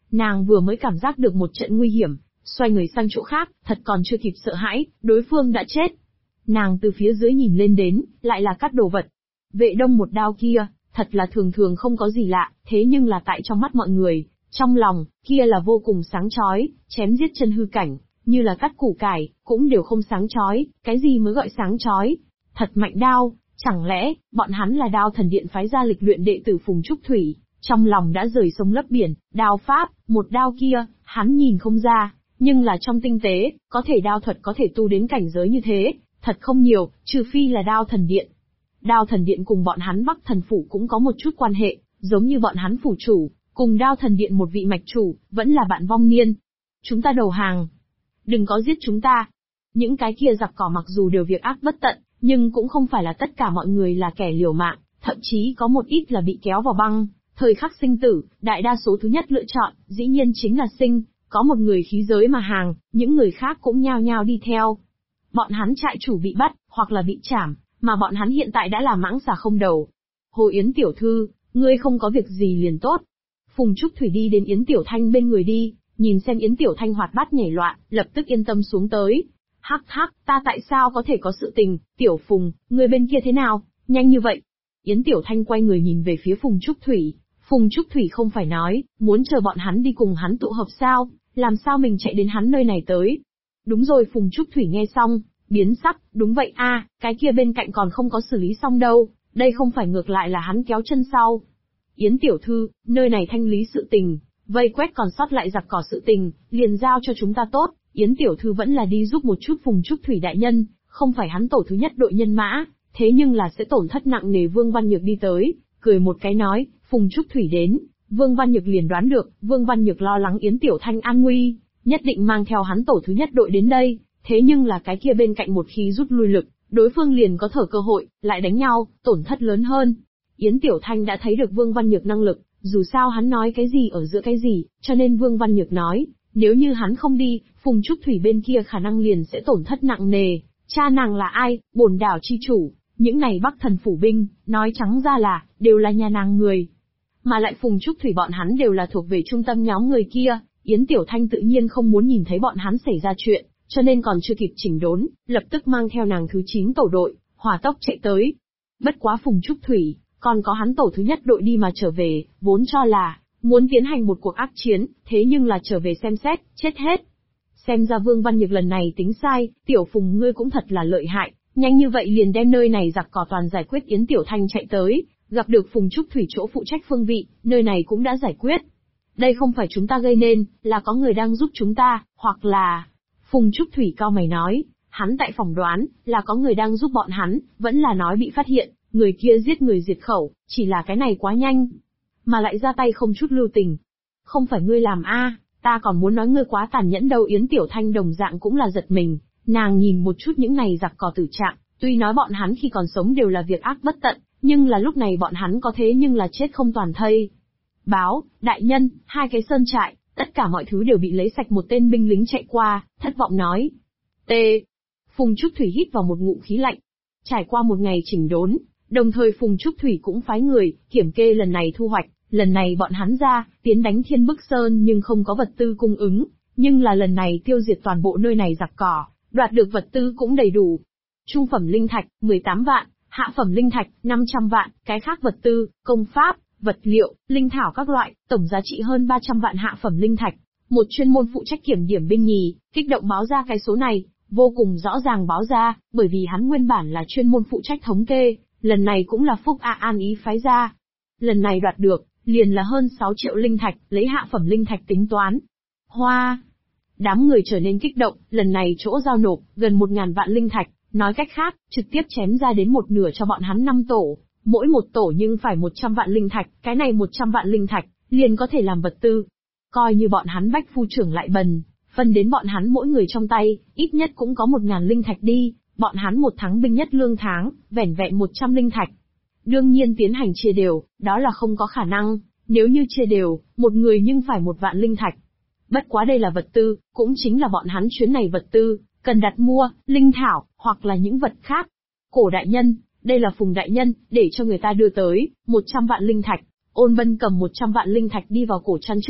Nàng vừa mới cảm giác được một trận nguy hiểm, xoay người sang chỗ khác, thật còn chưa kịp sợ hãi, đối phương đã chết. Nàng từ phía dưới nhìn lên đến, lại là cắt đồ vật. Vệ Đông một đao kia, thật là thường thường không có gì lạ, thế nhưng là tại trong mắt mọi người, trong lòng, kia là vô cùng sáng chói, chém giết chân hư cảnh, như là cắt củ cải, cũng đều không sáng chói, cái gì mới gọi sáng chói? Thật mạnh đao, chẳng lẽ, bọn hắn là Đao Thần Điện phái ra lịch luyện đệ tử Phùng Trúc Thủy, trong lòng đã rời sông lấp biển, đao pháp, một đao kia, hắn nhìn không ra, nhưng là trong tinh tế, có thể đao thuật có thể tu đến cảnh giới như thế, thật không nhiều, trừ phi là Đao Thần Điện. Đao Thần Điện cùng bọn hắn Bắc Thần Phủ cũng có một chút quan hệ, giống như bọn hắn phủ chủ, cùng Đao Thần Điện một vị mạch chủ, vẫn là bạn vong niên. Chúng ta đầu hàng. Đừng có giết chúng ta. Những cái kia giặc cỏ mặc dù đều việc ác bất tận, nhưng cũng không phải là tất cả mọi người là kẻ liều mạng, thậm chí có một ít là bị kéo vào băng. Thời khắc sinh tử, đại đa số thứ nhất lựa chọn, dĩ nhiên chính là sinh, có một người khí giới mà hàng, những người khác cũng nhao nhao đi theo. Bọn hắn trại chủ bị bắt, hoặc là bị trảm, mà bọn hắn hiện tại đã là mãng xà không đầu. Hồ Yến tiểu thư, ngươi không có việc gì liền tốt. Phùng Trúc Thủy đi đến Yến Tiểu Thanh bên người đi, nhìn xem Yến Tiểu Thanh hoạt bát nhảy loạn, lập tức yên tâm xuống tới. Hắc hắc, ta tại sao có thể có sự tình, Tiểu Phùng, ngươi bên kia thế nào, nhanh như vậy. Yến Tiểu Thanh quay người nhìn về phía Phùng Trúc Thủy. Phùng Trúc Thủy không phải nói, muốn chờ bọn hắn đi cùng hắn tụ hợp sao, làm sao mình chạy đến hắn nơi này tới. Đúng rồi, Phùng Trúc Thủy nghe xong, biến sắc, đúng vậy a, cái kia bên cạnh còn không có xử lý xong đâu, đây không phải ngược lại là hắn kéo chân sau. Yến tiểu thư, nơi này thanh lý sự tình, vây quét còn sót lại giặc cỏ sự tình, liền giao cho chúng ta tốt, Yến tiểu thư vẫn là đi giúp một chút Phùng Trúc Thủy đại nhân, không phải hắn tổ thứ nhất đội nhân mã, thế nhưng là sẽ tổn thất nặng nề. Vương Văn Nhược đi tới, cười một cái nói, Phùng Trúc Thủy đến, Vương Văn Nhược liền đoán được, Vương Văn Nhược lo lắng Yến Tiểu Thanh an nguy, nhất định mang theo hắn tổ thứ nhất đội đến đây, thế nhưng là cái kia bên cạnh một khi rút lui lực, đối phương liền có thở cơ hội, lại đánh nhau, tổn thất lớn hơn. Yến Tiểu Thanh đã thấy được Vương Văn Nhược năng lực, dù sao hắn nói cái gì ở giữa cái gì, cho nên Vương Văn Nhược nói, nếu như hắn không đi, Phùng Trúc Thủy bên kia khả năng liền sẽ tổn thất nặng nề. Cha nàng là ai, bổn đảo chi chủ, những này Bắc Thần phủ binh, nói trắng ra là, đều là nhà nàng người. Mà lại Phùng Trúc Thủy bọn hắn đều là thuộc về trung tâm nhóm người kia, Yến Tiểu Thanh tự nhiên không muốn nhìn thấy bọn hắn xảy ra chuyện, cho nên còn chưa kịp chỉnh đốn, lập tức mang theo nàng thứ 9 tổ đội, hỏa tốc chạy tới. Bất quá Phùng Trúc Thủy, còn có hắn tổ thứ nhất đội đi mà trở về, vốn cho là, muốn tiến hành một cuộc ác chiến, thế nhưng là trở về xem xét, chết hết. Xem ra Vương Văn Nhược lần này tính sai, Tiểu Phùng ngươi cũng thật là lợi hại, nhanh như vậy liền đem nơi này giặc cỏ toàn giải quyết. Yến Tiểu Thanh chạy tới, gặp được Phùng Trúc Thủy chỗ phụ trách phương vị, nơi này cũng đã giải quyết. Đây không phải chúng ta gây nên, là có người đang giúp chúng ta, hoặc là... Phùng Trúc Thủy cao mày nói, hắn tại phỏng đoán, là có người đang giúp bọn hắn, vẫn là nói bị phát hiện, người kia giết người diệt khẩu, chỉ là cái này quá nhanh. Mà lại ra tay không chút lưu tình. Không phải ngươi làm a, ta còn muốn nói ngươi quá tàn nhẫn đâu. Yến Tiểu Thanh đồng dạng cũng là giật mình, nàng nhìn một chút những này giặc cỏ tử trạng, tuy nói bọn hắn khi còn sống đều là việc ác bất tận, nhưng là lúc này bọn hắn có thế nhưng là chết không toàn thây. Báo, đại nhân, 2 cái sơn trại, tất cả mọi thứ đều bị lấy sạch. Một tên binh lính chạy qua, thất vọng nói. T. Phùng Trúc Thủy hít vào một ngụm khí lạnh. Trải qua một ngày chỉnh đốn, đồng thời Phùng Trúc Thủy cũng phái người, kiểm kê lần này thu hoạch, lần này bọn hắn ra, tiến đánh Thiên Bức Sơn nhưng không có vật tư cung ứng, nhưng là lần này tiêu diệt toàn bộ nơi này giặc cỏ, đoạt được vật tư cũng đầy đủ. Trung phẩm linh thạch, 18 vạn, hạ phẩm linh thạch, 500 vạn, cái khác vật tư, công pháp, vật liệu, linh thảo các loại, tổng giá trị hơn 300 vạn hạ phẩm linh thạch. Một chuyên môn phụ trách kiểm điểm binh nhì, kích động báo ra cái số này, vô cùng rõ ràng báo ra, bởi vì hắn nguyên bản là chuyên môn phụ trách thống kê, lần này cũng là Phúc A An ý phái ra. Lần này đoạt được, liền là hơn 6 triệu linh thạch, lấy hạ phẩm linh thạch tính toán. Hoa! Đám người trở nên kích động, lần này chỗ giao nộp, gần 1.000 vạn linh thạch, nói cách khác, trực tiếp chém ra đến một nửa cho bọn hắn 5 tổ. Mỗi một tổ nhưng phải 100 vạn linh thạch, cái này 100 vạn linh thạch, liền có thể làm vật tư. Coi như bọn hắn bách phu trưởng lại bần, phân đến bọn hắn mỗi người trong tay, ít nhất cũng có 1.000 linh thạch đi, bọn hắn một tháng binh nhất lương tháng, vẻn vẹn 100 linh thạch. Đương nhiên tiến hành chia đều, đó là không có khả năng, nếu như chia đều, một người nhưng phải 1 vạn linh thạch. Bất quá đây là vật tư, cũng chính là bọn hắn chuyến này vật tư, cần đặt mua, linh thảo, hoặc là những vật khác. Cổ đại nhân, đây là Phùng đại nhân, để cho người ta đưa tới, 100 vạn linh thạch. Ôn Bân cầm 100 vạn linh thạch đi vào cổ chăn trước mặt,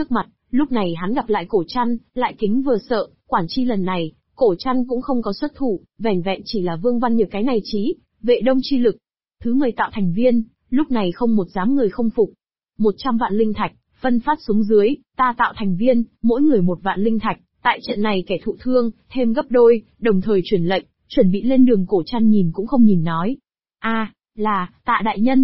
Lúc này hắn gặp lại Cổ Trăn, lại kính vừa sợ, quản chi lần này, Cổ Trăn cũng không có xuất thủ, vẻn vẹn chỉ là Vương Văn Nhược cái này trí, vệ đông chi lực. Thứ 10 tạo thành viên, lúc này không một dám người không phục. 100 vạn linh thạch, phân phát xuống dưới, ta tạo thành viên, mỗi người 1 vạn linh thạch, tại trận này kẻ thụ thương, thêm gấp đôi, đồng thời truyền lệnh, chuẩn bị lên đường. Cổ Trăn nhìn cũng không nhìn nói. Là, Tạ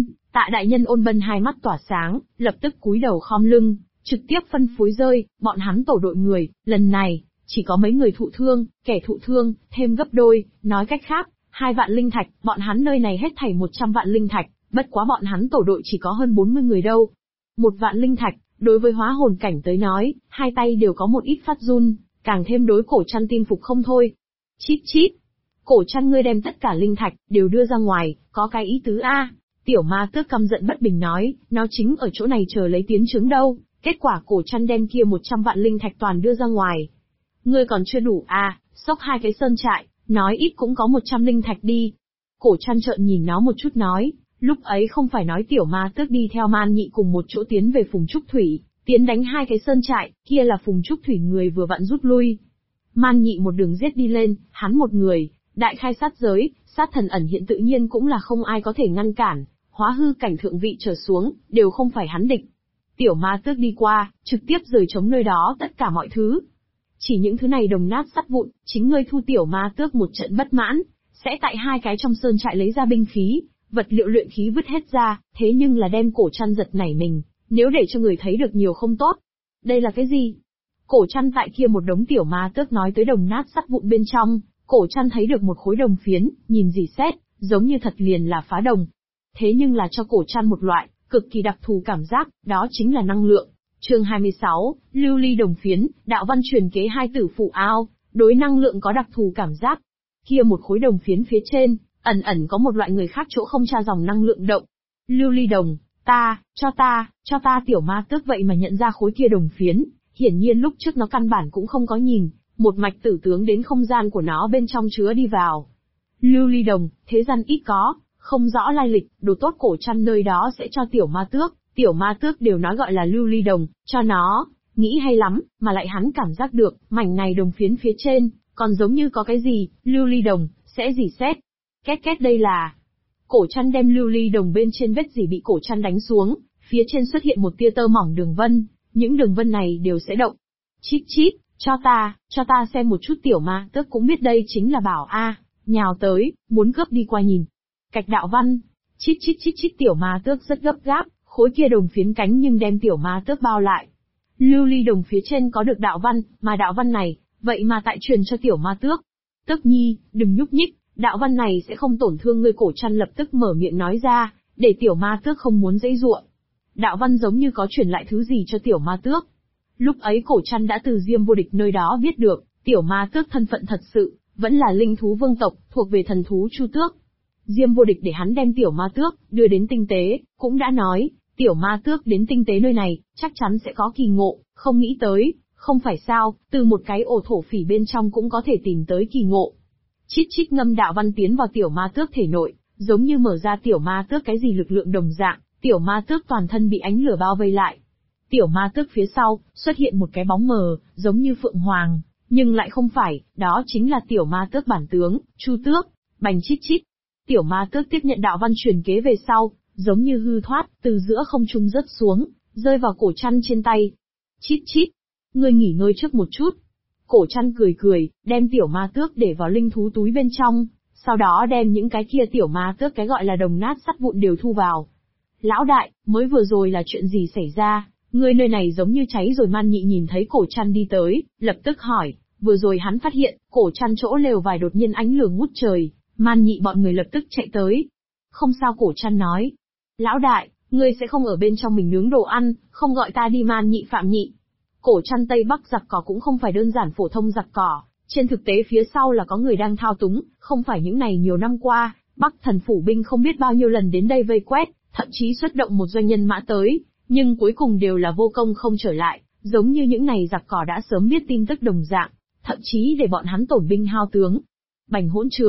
đại nhân. Ôn Bân hai mắt tỏa sáng, lập tức cúi đầu khom lưng, trực tiếp phân phối rơi, bọn hắn tổ đội người, lần này, chỉ có mấy người thụ thương, kẻ thụ thương, thêm gấp đôi, nói cách khác, 2 vạn linh thạch, bọn hắn nơi này hết thảy 100 vạn linh thạch, bất quá bọn hắn tổ đội chỉ có hơn 40 người đâu. 1 vạn linh thạch, đối với hóa hồn cảnh tới nói, hai tay đều có một ít phát run, càng thêm đối Cổ Trăn tin phục không thôi. Chít chít, Cổ Trăn ngươi đem tất cả linh thạch, đều đưa ra ngoài, có cái ý tứ a? Tiểu Ma Tước căm giận bất bình nói, nó chính ở chỗ này chờ lấy tiến chứng đâu, kết quả Cổ Trăn đem kia 100 vạn linh thạch toàn đưa ra ngoài. Ngươi còn chưa đủ xốc 2 cái sơn trại, nói ít cũng có 100 linh thạch đi. Cổ Trăn trợn nhìn nó một chút nói, lúc ấy không phải nói Tiểu Ma Tước đi theo Man Nhị cùng một chỗ tiến về Phùng Trúc Thủy, tiến đánh 2 cái sơn trại, kia là Phùng Trúc Thủy người vừa vặn rút lui. Man Nhị một đường giết đi lên, hắn một người, đại khai sát giới, sát thần ẩn hiện tự nhiên cũng là không ai có thể ngăn cản, hóa hư cảnh thượng vị trở xuống, đều không phải hắn địch. Tiểu Ma Tước đi qua, trực tiếp rời chống nơi đó tất cả mọi thứ. Chỉ những thứ này đồng nát sắt vụn, chính ngươi thu Tiểu Ma Tước một trận bất mãn, sẽ tại 2 cái trong sơn trại lấy ra binh khí, vật liệu luyện khí vứt hết ra, thế nhưng là đem Cổ Trăn giật nảy mình, nếu để cho người thấy được nhiều không tốt. Đây là cái gì? Cổ Trăn tại kia một đống Tiểu Ma Tước nói tới đồng nát sắt vụn bên trong, Cổ Trăn thấy được một khối đồng phiến, nhìn dỉ xét, giống như thật liền là phá đồng. Thế nhưng là cho Cổ Trăn một loại, cực kỳ đặc thù cảm giác, đó chính là năng lượng. Chương 26, lưu ly đồng phiến, đạo văn truyền kế 2 tử phụ ao, đối năng lượng có đặc thù cảm giác. Kia một khối đồng phiến phía trên, ẩn ẩn có một loại người khác chỗ không tra dòng năng lượng động. Lưu ly đồng, cho ta. Tiểu Ma Tước vậy mà nhận ra khối kia đồng phiến, hiển nhiên lúc trước nó căn bản cũng không có nhìn, một mạch tử tướng đến không gian của nó bên trong chứa đi vào. Lưu ly đồng, thế gian ít có, không rõ lai lịch, đồ tốt. Cổ Trăn nơi đó sẽ cho Tiểu Ma Tước. Tiểu Ma Tước đều nói gọi là lưu ly đồng, cho nó, nghĩ hay lắm, mà lại hắn cảm giác được, mảnh này đồng phiến phía trên, còn giống như có cái gì, lưu ly đồng, sẽ rỉ sét. Két đây là. Cổ Trăn đem lưu ly đồng bên trên vết rỉ bị Cổ Trăn đánh xuống, phía trên xuất hiện một tia tơ mỏng đường vân, những đường vân này đều sẽ động. Chít chít, cho ta xem một chút. Tiểu Ma Tước cũng biết đây chính là bảo nhào tới, muốn cướp đi qua nhìn. Cạch đạo văn, chít chít. Tiểu Ma Tước rất gấp gáp. Khối kia đồng phiến cánh nhưng đem Tiểu Ma Tước bao lại. Lưu ly đồng phía trên có được đạo văn, mà đạo văn này, vậy mà tại truyền cho Tiểu Ma Tước. Tước nhi, đừng nhúc nhích, đạo văn này sẽ không tổn thương ngươi. Cổ Trăn lập tức mở miệng nói ra, để Tiểu Ma Tước không muốn giãy giụa. Đạo văn giống như có truyền lại thứ gì cho Tiểu Ma Tước. Lúc ấy Cổ Trăn đã từ Diêm Vô Địch nơi đó biết được, Tiểu Ma Tước thân phận thật sự, vẫn là linh thú vương tộc, thuộc về thần thú Chu Tước. Diêm Vô Địch để hắn đem Tiểu Ma Tước đưa đến tinh tế, cũng đã nói, Tiểu Ma Tước đến tinh tế nơi này, chắc chắn sẽ có kỳ ngộ, không nghĩ tới, không phải sao, từ một cái ổ thổ phỉ bên trong cũng có thể tìm tới kỳ ngộ. Chít chít ngâm đạo văn tiến vào Tiểu Ma Tước thể nội, giống như mở ra Tiểu Ma Tước cái gì lực lượng đồng dạng, Tiểu Ma Tước toàn thân bị ánh lửa bao vây lại. Tiểu Ma Tước phía sau, xuất hiện một cái bóng mờ, giống như phượng hoàng, nhưng lại không phải, đó chính là Tiểu Ma Tước bản tướng, Chu Tước. Bành chít chít. Tiểu Ma Tước tiếp nhận đạo văn truyền kế về sau, giống như hư thoát, từ giữa không trung rớt xuống, rơi vào Cổ Trăn trên tay. Chít chít, ngươi nghỉ ngơi trước một chút. Cổ Trăn cười, đem Tiểu Ma Tước để vào linh thú túi bên trong, sau đó đem những cái kia Tiểu Ma Tước cái gọi là đồng nát sắt vụn đều thu vào. Lão đại, mới vừa rồi là chuyện gì xảy ra, ngươi nơi này giống như cháy rồi. Man Nhị nhìn thấy Cổ Trăn đi tới, lập tức hỏi, vừa rồi hắn phát hiện, Cổ Trăn chỗ lều vải đột nhiên ánh lửa ngút trời, Man Nhị bọn người lập tức chạy tới. Không sao. Cổ Trăn nói, lão đại, ngươi sẽ không ở bên trong mình nướng đồ ăn, không gọi ta đi. Man Nhị Phạm Nhị. Cổ Trăn Tây Bắc giặc cỏ cũng không phải đơn giản phổ thông giặc cỏ, trên thực tế phía sau là có người đang thao túng, không phải những này. Nhiều năm qua, Bắc Thần phủ binh không biết bao nhiêu lần đến đây vây quét, thậm chí xuất động một doanh nhân mã tới, nhưng cuối cùng đều là vô công không trở lại, giống như những này giặc cỏ đã sớm biết tin tức đồng dạng, thậm chí để bọn hắn tổn binh hao tướng. Bành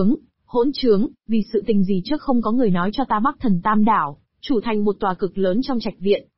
hỗn trướng, vì sự tình gì trước không có người nói cho ta. Bắc Thần Tam Đảo, chủ thành một tòa cực lớn trong trạch viện,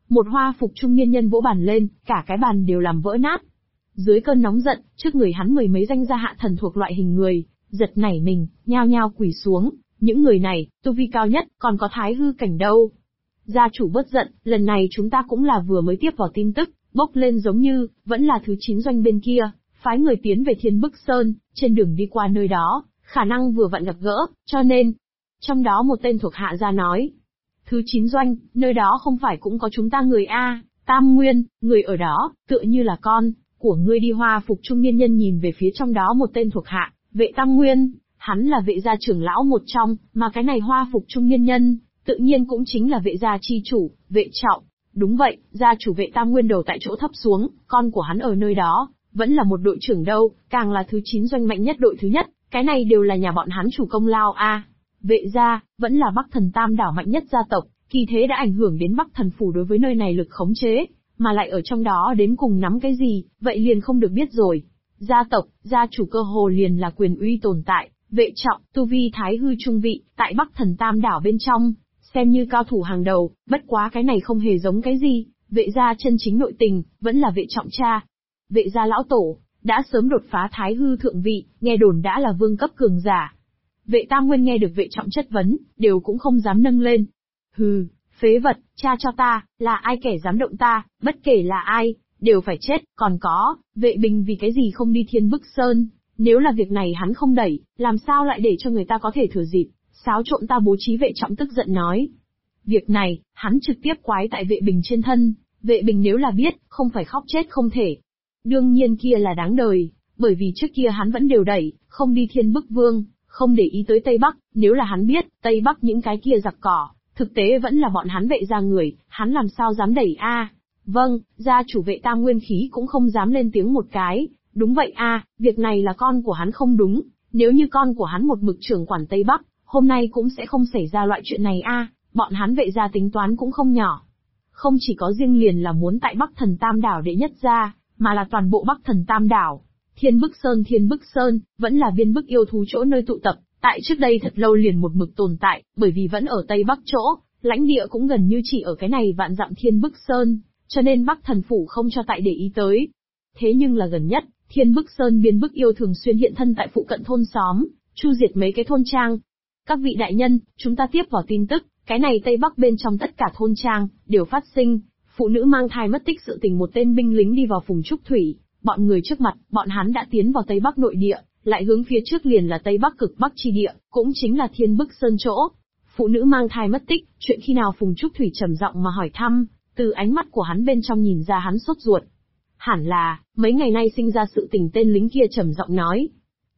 Một hoa phục trung niên nhân vỗ bàn lên, cả cái bàn đều làm vỡ nát. Dưới cơn nóng giận, trước người hắn mười mấy danh gia hạ thần thuộc loại hình người, giật nảy mình, nhao nhao quỳ xuống. Những người này, tu vi cao nhất, còn có thái hư cảnh đâu. Gia chủ bớt giận, lần này chúng ta cũng là vừa mới tiếp vào tin tức, bốc lên giống như, vẫn là thứ 9 doanh bên kia, phái người tiến về Thiên Bức Sơn, trên đường đi qua nơi đó, khả năng vừa vặn gặp gỡ, cho nên. Trong đó một tên thuộc hạ ra nói. Thứ 9 doanh, nơi đó không phải cũng có chúng ta người A, Tam Nguyên, người ở đó, tựa như là con của ngươi đi. Hoa phục trung niên nhân nhìn về phía trong đó một tên thuộc hạ, Vệ Tam Nguyên, hắn là vệ gia trưởng lão một trong, mà cái này hoa phục trung niên nhân, tự nhiên cũng chính là vệ gia chi chủ, Vệ Trọng. Đúng vậy, gia chủ Vệ Tam Nguyên đầu tại chỗ thấp xuống, con của hắn ở nơi đó, vẫn là một đội trưởng đâu, càng là thứ 9 doanh mạnh nhất đội thứ nhất, cái này đều là nhà bọn hắn chủ công lao a. Vệ gia, vẫn là Bắc Thần Tam đảo mạnh nhất gia tộc, kỳ thế đã ảnh hưởng đến Bắc Thần phủ đối với nơi này lực khống chế, mà lại ở trong đó đến cùng nắm cái gì, vậy liền không được biết rồi. Gia tộc, gia chủ cơ hồ liền là quyền uy tồn tại, Vệ Trọng, tu vi thái hư trung vị, tại Bắc Thần Tam đảo bên trong, xem như cao thủ hàng đầu, bất quá cái này không hề giống cái gì, vệ gia chân chính nội tình, vẫn là Vệ Trọng cha. Vệ gia lão tổ, đã sớm đột phá thái hư thượng vị, nghe đồn đã là vương cấp cường giả. Vệ Tam Nguyên nghe được Vệ Trọng chất vấn, đều cũng không dám nâng lên. Hừ, phế vật, cha cho ta, là ai kẻ dám động ta, bất kể là ai, đều phải chết, còn có, Vệ Bình vì cái gì không đi Thiên Bức Sơn, nếu là việc này hắn không đẩy, làm sao lại để cho người ta có thể thừa dịp, xáo trộn ta bố trí. Vệ Trọng tức giận nói. Việc này, hắn trực tiếp quái tại Vệ Bình trên thân, Vệ Bình nếu là biết, không phải khóc chết không thể. Đương nhiên kia là đáng đời, bởi vì trước kia hắn vẫn đều đẩy, không đi Thiên Bức Vương, không để ý tới Tây Bắc, nếu là hắn biết, Tây Bắc những cái kia giặc cỏ, thực tế vẫn là bọn hắn vệ gia người, hắn làm sao dám đẩy a? Vâng, gia chủ Vệ Tam Nguyên khí cũng không dám lên tiếng một cái, đúng vậy a, việc này là con của hắn không đúng, nếu như con của hắn một mực trưởng quản Tây Bắc, hôm nay cũng sẽ không xảy ra loại chuyện này a, bọn hắn vệ gia tính toán cũng không nhỏ. Không chỉ có riêng liền là muốn tại Bắc Thần Tam đảo đệ nhất gia, mà là toàn bộ Bắc Thần Tam đảo. Thiên Bức Sơn, vẫn là viên bức yêu thú chỗ nơi tụ tập, tại trước đây thật lâu liền một mực tồn tại, bởi vì vẫn ở Tây Bắc chỗ, lãnh địa cũng gần như chỉ ở cái này vạn dặm Thiên Bức Sơn, cho nên Bắc Thần phủ không cho tại để ý tới. Thế nhưng là gần nhất, Thiên Bức Sơn viên bức yêu thường xuyên hiện thân tại phụ cận thôn xóm, chu diệt mấy cái thôn trang. Các vị đại nhân, chúng ta tiếp vào tin tức, cái này Tây Bắc bên trong tất cả thôn trang, đều phát sinh, phụ nữ mang thai mất tích sự tình. Một tên binh lính đi vào Phùng Trúc Thủy, bọn người trước mặt, bọn hắn đã tiến vào Tây Bắc nội địa, lại hướng phía trước liền là Tây Bắc cực Bắc chi địa, cũng chính là Thiên Bức Sơn chỗ. Phụ nữ mang thai mất tích, chuyện khi nào? Phùng Trúc Thủy trầm giọng mà hỏi thăm, từ ánh mắt của hắn bên trong nhìn ra hắn sốt ruột. Hẳn là, mấy ngày nay sinh ra sự tình. Tên lính kia trầm giọng nói.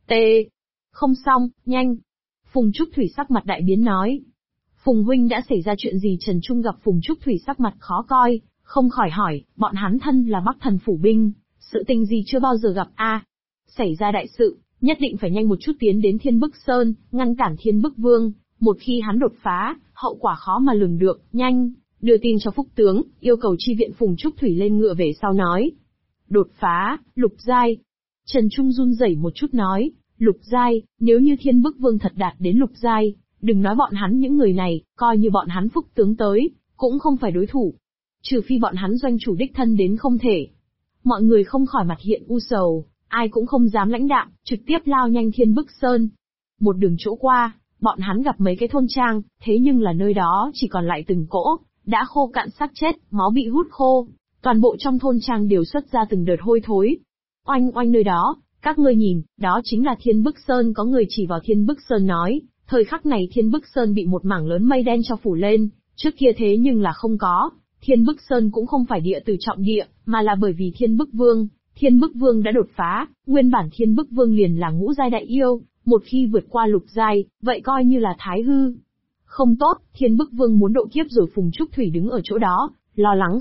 Không xong, nhanh. Phùng Trúc Thủy sắc mặt đại biến nói. Phùng huynh đã xảy ra chuyện gì? Trần Trung gặp Phùng Trúc Thủy sắc mặt khó coi, không khỏi hỏi, bọn hắn thân là Bắc Thần phủ binh, sự tình gì chưa bao giờ gặp a? Xảy ra đại sự, nhất định phải nhanh một chút tiến đến Thiên Bức Sơn, ngăn cản Thiên Bức Vương, một khi hắn đột phá, hậu quả khó mà lường được, nhanh, đưa tin cho Phúc tướng, yêu cầu chi viện. Phùng Trúc Thủy lên ngựa về sau nói. Đột phá, lục giai. Trần Trung run rẩy một chút nói, lục giai, nếu như Thiên Bức Vương thật đạt đến lục giai, đừng nói bọn hắn những người này, coi như bọn hắn Phúc tướng tới, cũng không phải đối thủ. Trừ phi bọn hắn doanh chủ đích thân đến không thể. Mọi người không khỏi mặt hiện u sầu, ai cũng không dám lãnh đạm, trực tiếp lao nhanh Thiên Bức Sơn. Một đường chỗ qua, bọn hắn gặp mấy cái thôn trang, thế nhưng là nơi đó chỉ còn lại từng cỗ, đã khô cạn xác chết, máu bị hút khô. Toàn bộ trong thôn trang đều xuất ra từng đợt hôi thối. Oanh oanh, nơi đó, các ngươi nhìn, đó chính là Thiên Bức Sơn. Có người chỉ vào Thiên Bức Sơn nói, thời khắc này Thiên Bức Sơn bị một mảng lớn mây đen cho phủ lên, trước kia thế nhưng là không có. Thiên Bức Sơn cũng không phải địa từ trọng địa, mà là bởi vì Thiên Bức Vương đã đột phá, nguyên bản Thiên Bức Vương liền là ngũ giai đại yêu, một khi vượt qua lục giai, vậy coi như là thái hư. Không tốt, Thiên Bức Vương muốn độ kiếp rồi. Phùng Trúc Thủy đứng ở chỗ đó, lo lắng